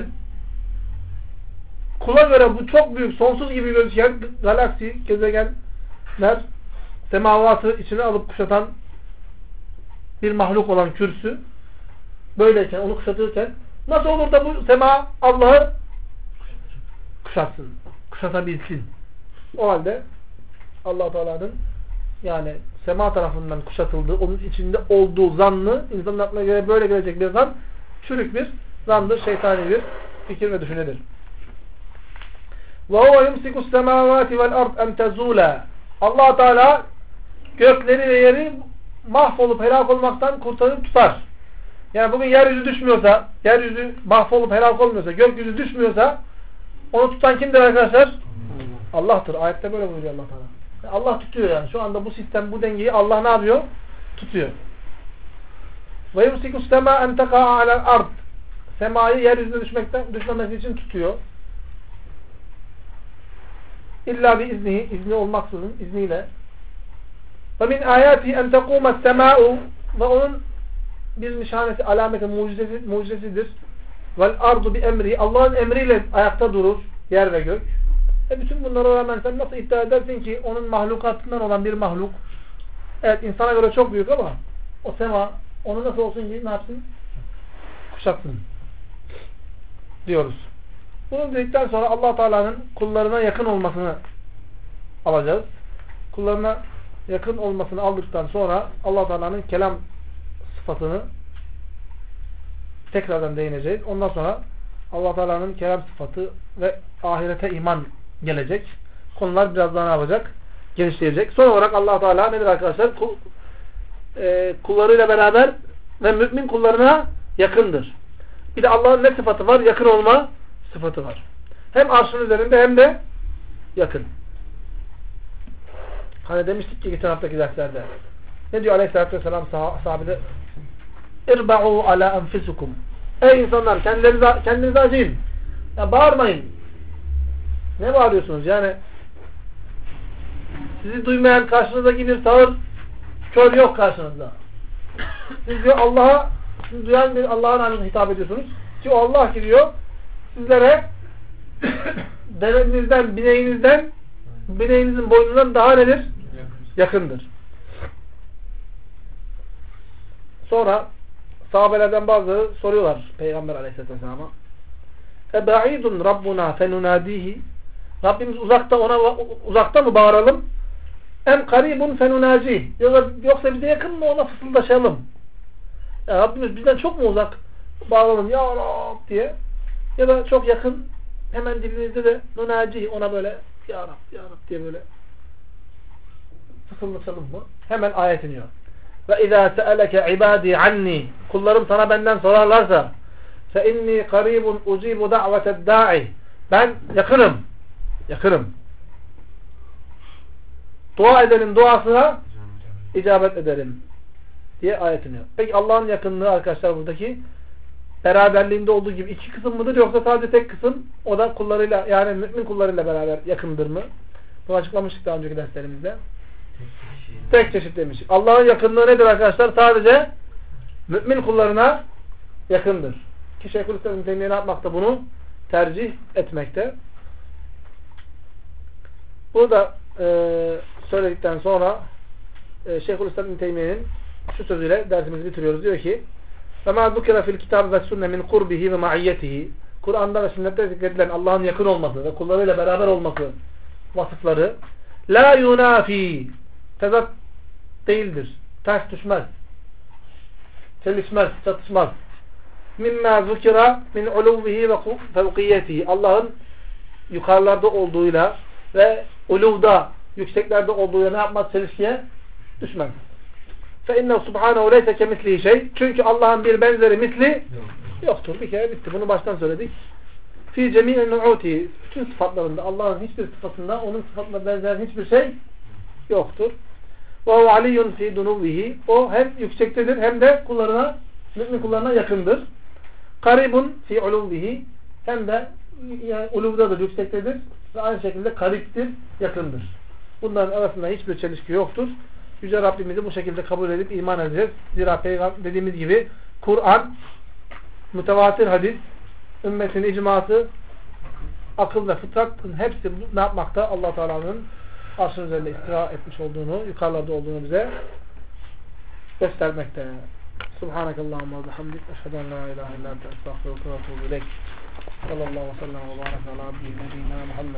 kula göre bu çok büyük, sonsuz gibi gözüken galaksi, gezegenler, semavatı içine alıp kuşatan bir mahluk olan kürsü böyleyken, onu kuşatırken nasıl olur da bu sema Allah'ı kuşatsın. Kuşatabilsin. O halde Allah Teala'nın yani sema tarafından kuşatıldığı, onun içinde olduğu zannı, insanın aklına göre böyle gelecek bir zan, çürük bir zandır, şeytani bir fikir ve düşüncedir. وَهُوَ يُمْسِكُ السَّمَاوَاتِ وَالْأَرْضِ اَنْ تَزُولَ Allah Teala gökleri ve yeri mahvolup helak olmaktan kurtarıp tutar. Yani bugün yeryüzü düşmüyorsa, yeryüzü mahvolup helak olmuyorsa, gökyüzü düşmüyorsa onu tutan kimdir arkadaşlar? Allah'tır. Ayette böyle buyuruyor Allah Teala. Allah tutuyor yani. Şu anda bu sistem, bu dengeyi Allah ne yapıyor? Tutuyor. وَيُمْسِكُ السَّمَا اَنْ تَقَعَ عَلَى الْأَرْضِ Semayı yeryüzüne düşmemesi için tutuyor. İlla bir izni olmaksızın, izniyle. وَمِنْ آيَاتِهِ اَنْ تَقُومَ السَّمَاءُ Ve onun bir nişanesi, alameti, mucizesidir. وَالْاَرْضُ بِاَمْرِهِ Allah'ın emriyle ayakta durur, yer ve gök. Bütün bunlara rağmen sen nasıl iddia edersin ki onun mahlukatından olan bir mahluk, evet insana göre çok büyük ama o sema, onu nasıl olsun ki ne yapsın? Kuşatsın. Diyoruz. Bunu dedikten sonra Allah Teala'nın kullarına yakın olmasını alacağız. Kullarına yakın olmasını aldıktan sonra Allah Teala'nın kelam sıfatını tekrardan değineceğiz. Ondan sonra Allah Teala'nın kelam sıfatı ve ahirete iman gelecek. Konular biraz daha ne yapacak? Genişleyecek. Son olarak Allah Teala nedir arkadaşlar? Kullarıyla beraber ve mümin kullarına yakındır. Bir de Allah'ın ne sıfatı var? Yakın olma sıfatı var. Hem arşın üzerinde hem de yakın. Hani demiştik ki geçen haftaki derslerde. Ne diyor Aleyhisselatü Vesselam sahabede? İrba'u ala enfusukum. Ey insanlar kendinize acıyın. Ya bağırmayın. Ne bağırıyorsunuz? Yani sizi duymayan karşınızdaki bir sağır kör yok karşınızda. Siz diyor Allah'a, siz duyan bir Allah'a namına hitap ediyorsunuz. Ki o Allah ki diyor sizlere devenizden, bineğinizin boynundan daha nedir? Yakındır. Sonra sahabelerden bazıları soruyorlar Peygamber Aleyhisselatü Vesselam'a. Ebaidun Rabbuna fenunadihi Rabbimiz uzakta mı bağıralım? Em karibun fenunaci yoksa bize yakın mı ona fısıldaşalım? Ya Rabbimiz bizden çok mu uzak? Bağıralım ya Rab diye. Ya da çok yakın hemen dilimizde de nunaci ona böyle ya Rab ya Rab diye böyle fısıldaşalım mı? Hemen ayet iniyor. Ve izâ se'eleke ibâdî anni kullarım sana benden sorarlarsa fe inni karibun ucibu da'veted da'i ben yakınım. Dua edenin duasına icabet ederim diye ayet iniyor. Peki Allah'ın yakınlığı arkadaşlar buradaki beraberliğinde olduğu gibi iki kısım mıdır yoksa sadece tek kısım o da kullarıyla yani mümin kullarıyla beraber yakındır mı? Bunu açıklamıştık daha önceki derslerimizde. Tek çeşit demiştik. Allah'ın yakınlığı nedir arkadaşlar? Sadece mümin kullarına yakındır. Ki Şeyhülislam İbn Teymiye ne yapmakta? Bunu tercih etmekte. Bunu da söyledikten sonra Şeyhülislam İbn Teymiye'nin şu sözüyle dersimizi bitiriyoruz. Diyor ki فَمَا ذُكِرَ فِي الْكِتَابِ وَالسُنَّ مِنْ قُرْبِهِ وَمَعِيَّتِهِ Kur'an'da ve sünnette zikredilen Allah'ın yakın olması ve kullarıyla beraber olması vasıfları la yunafi tezat değildir. Ters düşmez. Çelişmez, çatışmaz. Mimma zukira min uluvihi ve fevkiyetihi Allah'ın yukarılarda olduğuyla ve uluvda, yükseklerde olduğuyla ne yapmaz? Çelişkiye düşmez. فَاِنَّهُ سُبْحَانَهُ لَيْسَ كَمِثْلِهِ şey. Çünkü Allah'ın bir benzeri misli yoktur. Bir kere bitti. Bunu baştan söyledik. فِي جَمِيعِ نُعُوتِهِ bütün sıfatlarında, Allah'ın hiçbir sıfatında onun sıfatına benzer hiçbir şey yoktur. وَهُوَ عَلِيٌّ فِي دُنُوِّهِ o hem yüksektedir hem de kullarına, mümin kullarına yakındır. Karibun fi uluvihi hem de yani uluvdadır, yüksektedir ve aynı şekilde kariptir, yakındır. Bunların arasında hiçbir çelişki yoktur. Yüce Rabbimizi bu şekilde kabul edip iman edeceğiz. Zira Peygamber dediğimiz gibi Kur'an, mütevatir hadis, ümmetin icması, akıl ve fıtratın hepsi ne yapmakta? Allah Teala'nın arşın üzerinde istira etmiş olduğunu, yukarılarda olduğunu bize göstermekte. Subhanakallahumma ve bihamdik. Eşhedü en la ilahe illa ente estağfiruke ve etûbü ileyk. Sallallahu aleyhi ve sellem ve baraka ala abdina Muhammed.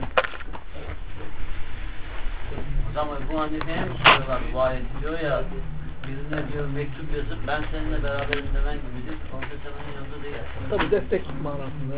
O zaman bu Hanife'ye mi soruyorlar bu ayet diyor ya, birine diyor mektup yazıp ben seninle beraberim demen gibidir. Orada senin yanında değil. Tabi destek manasında.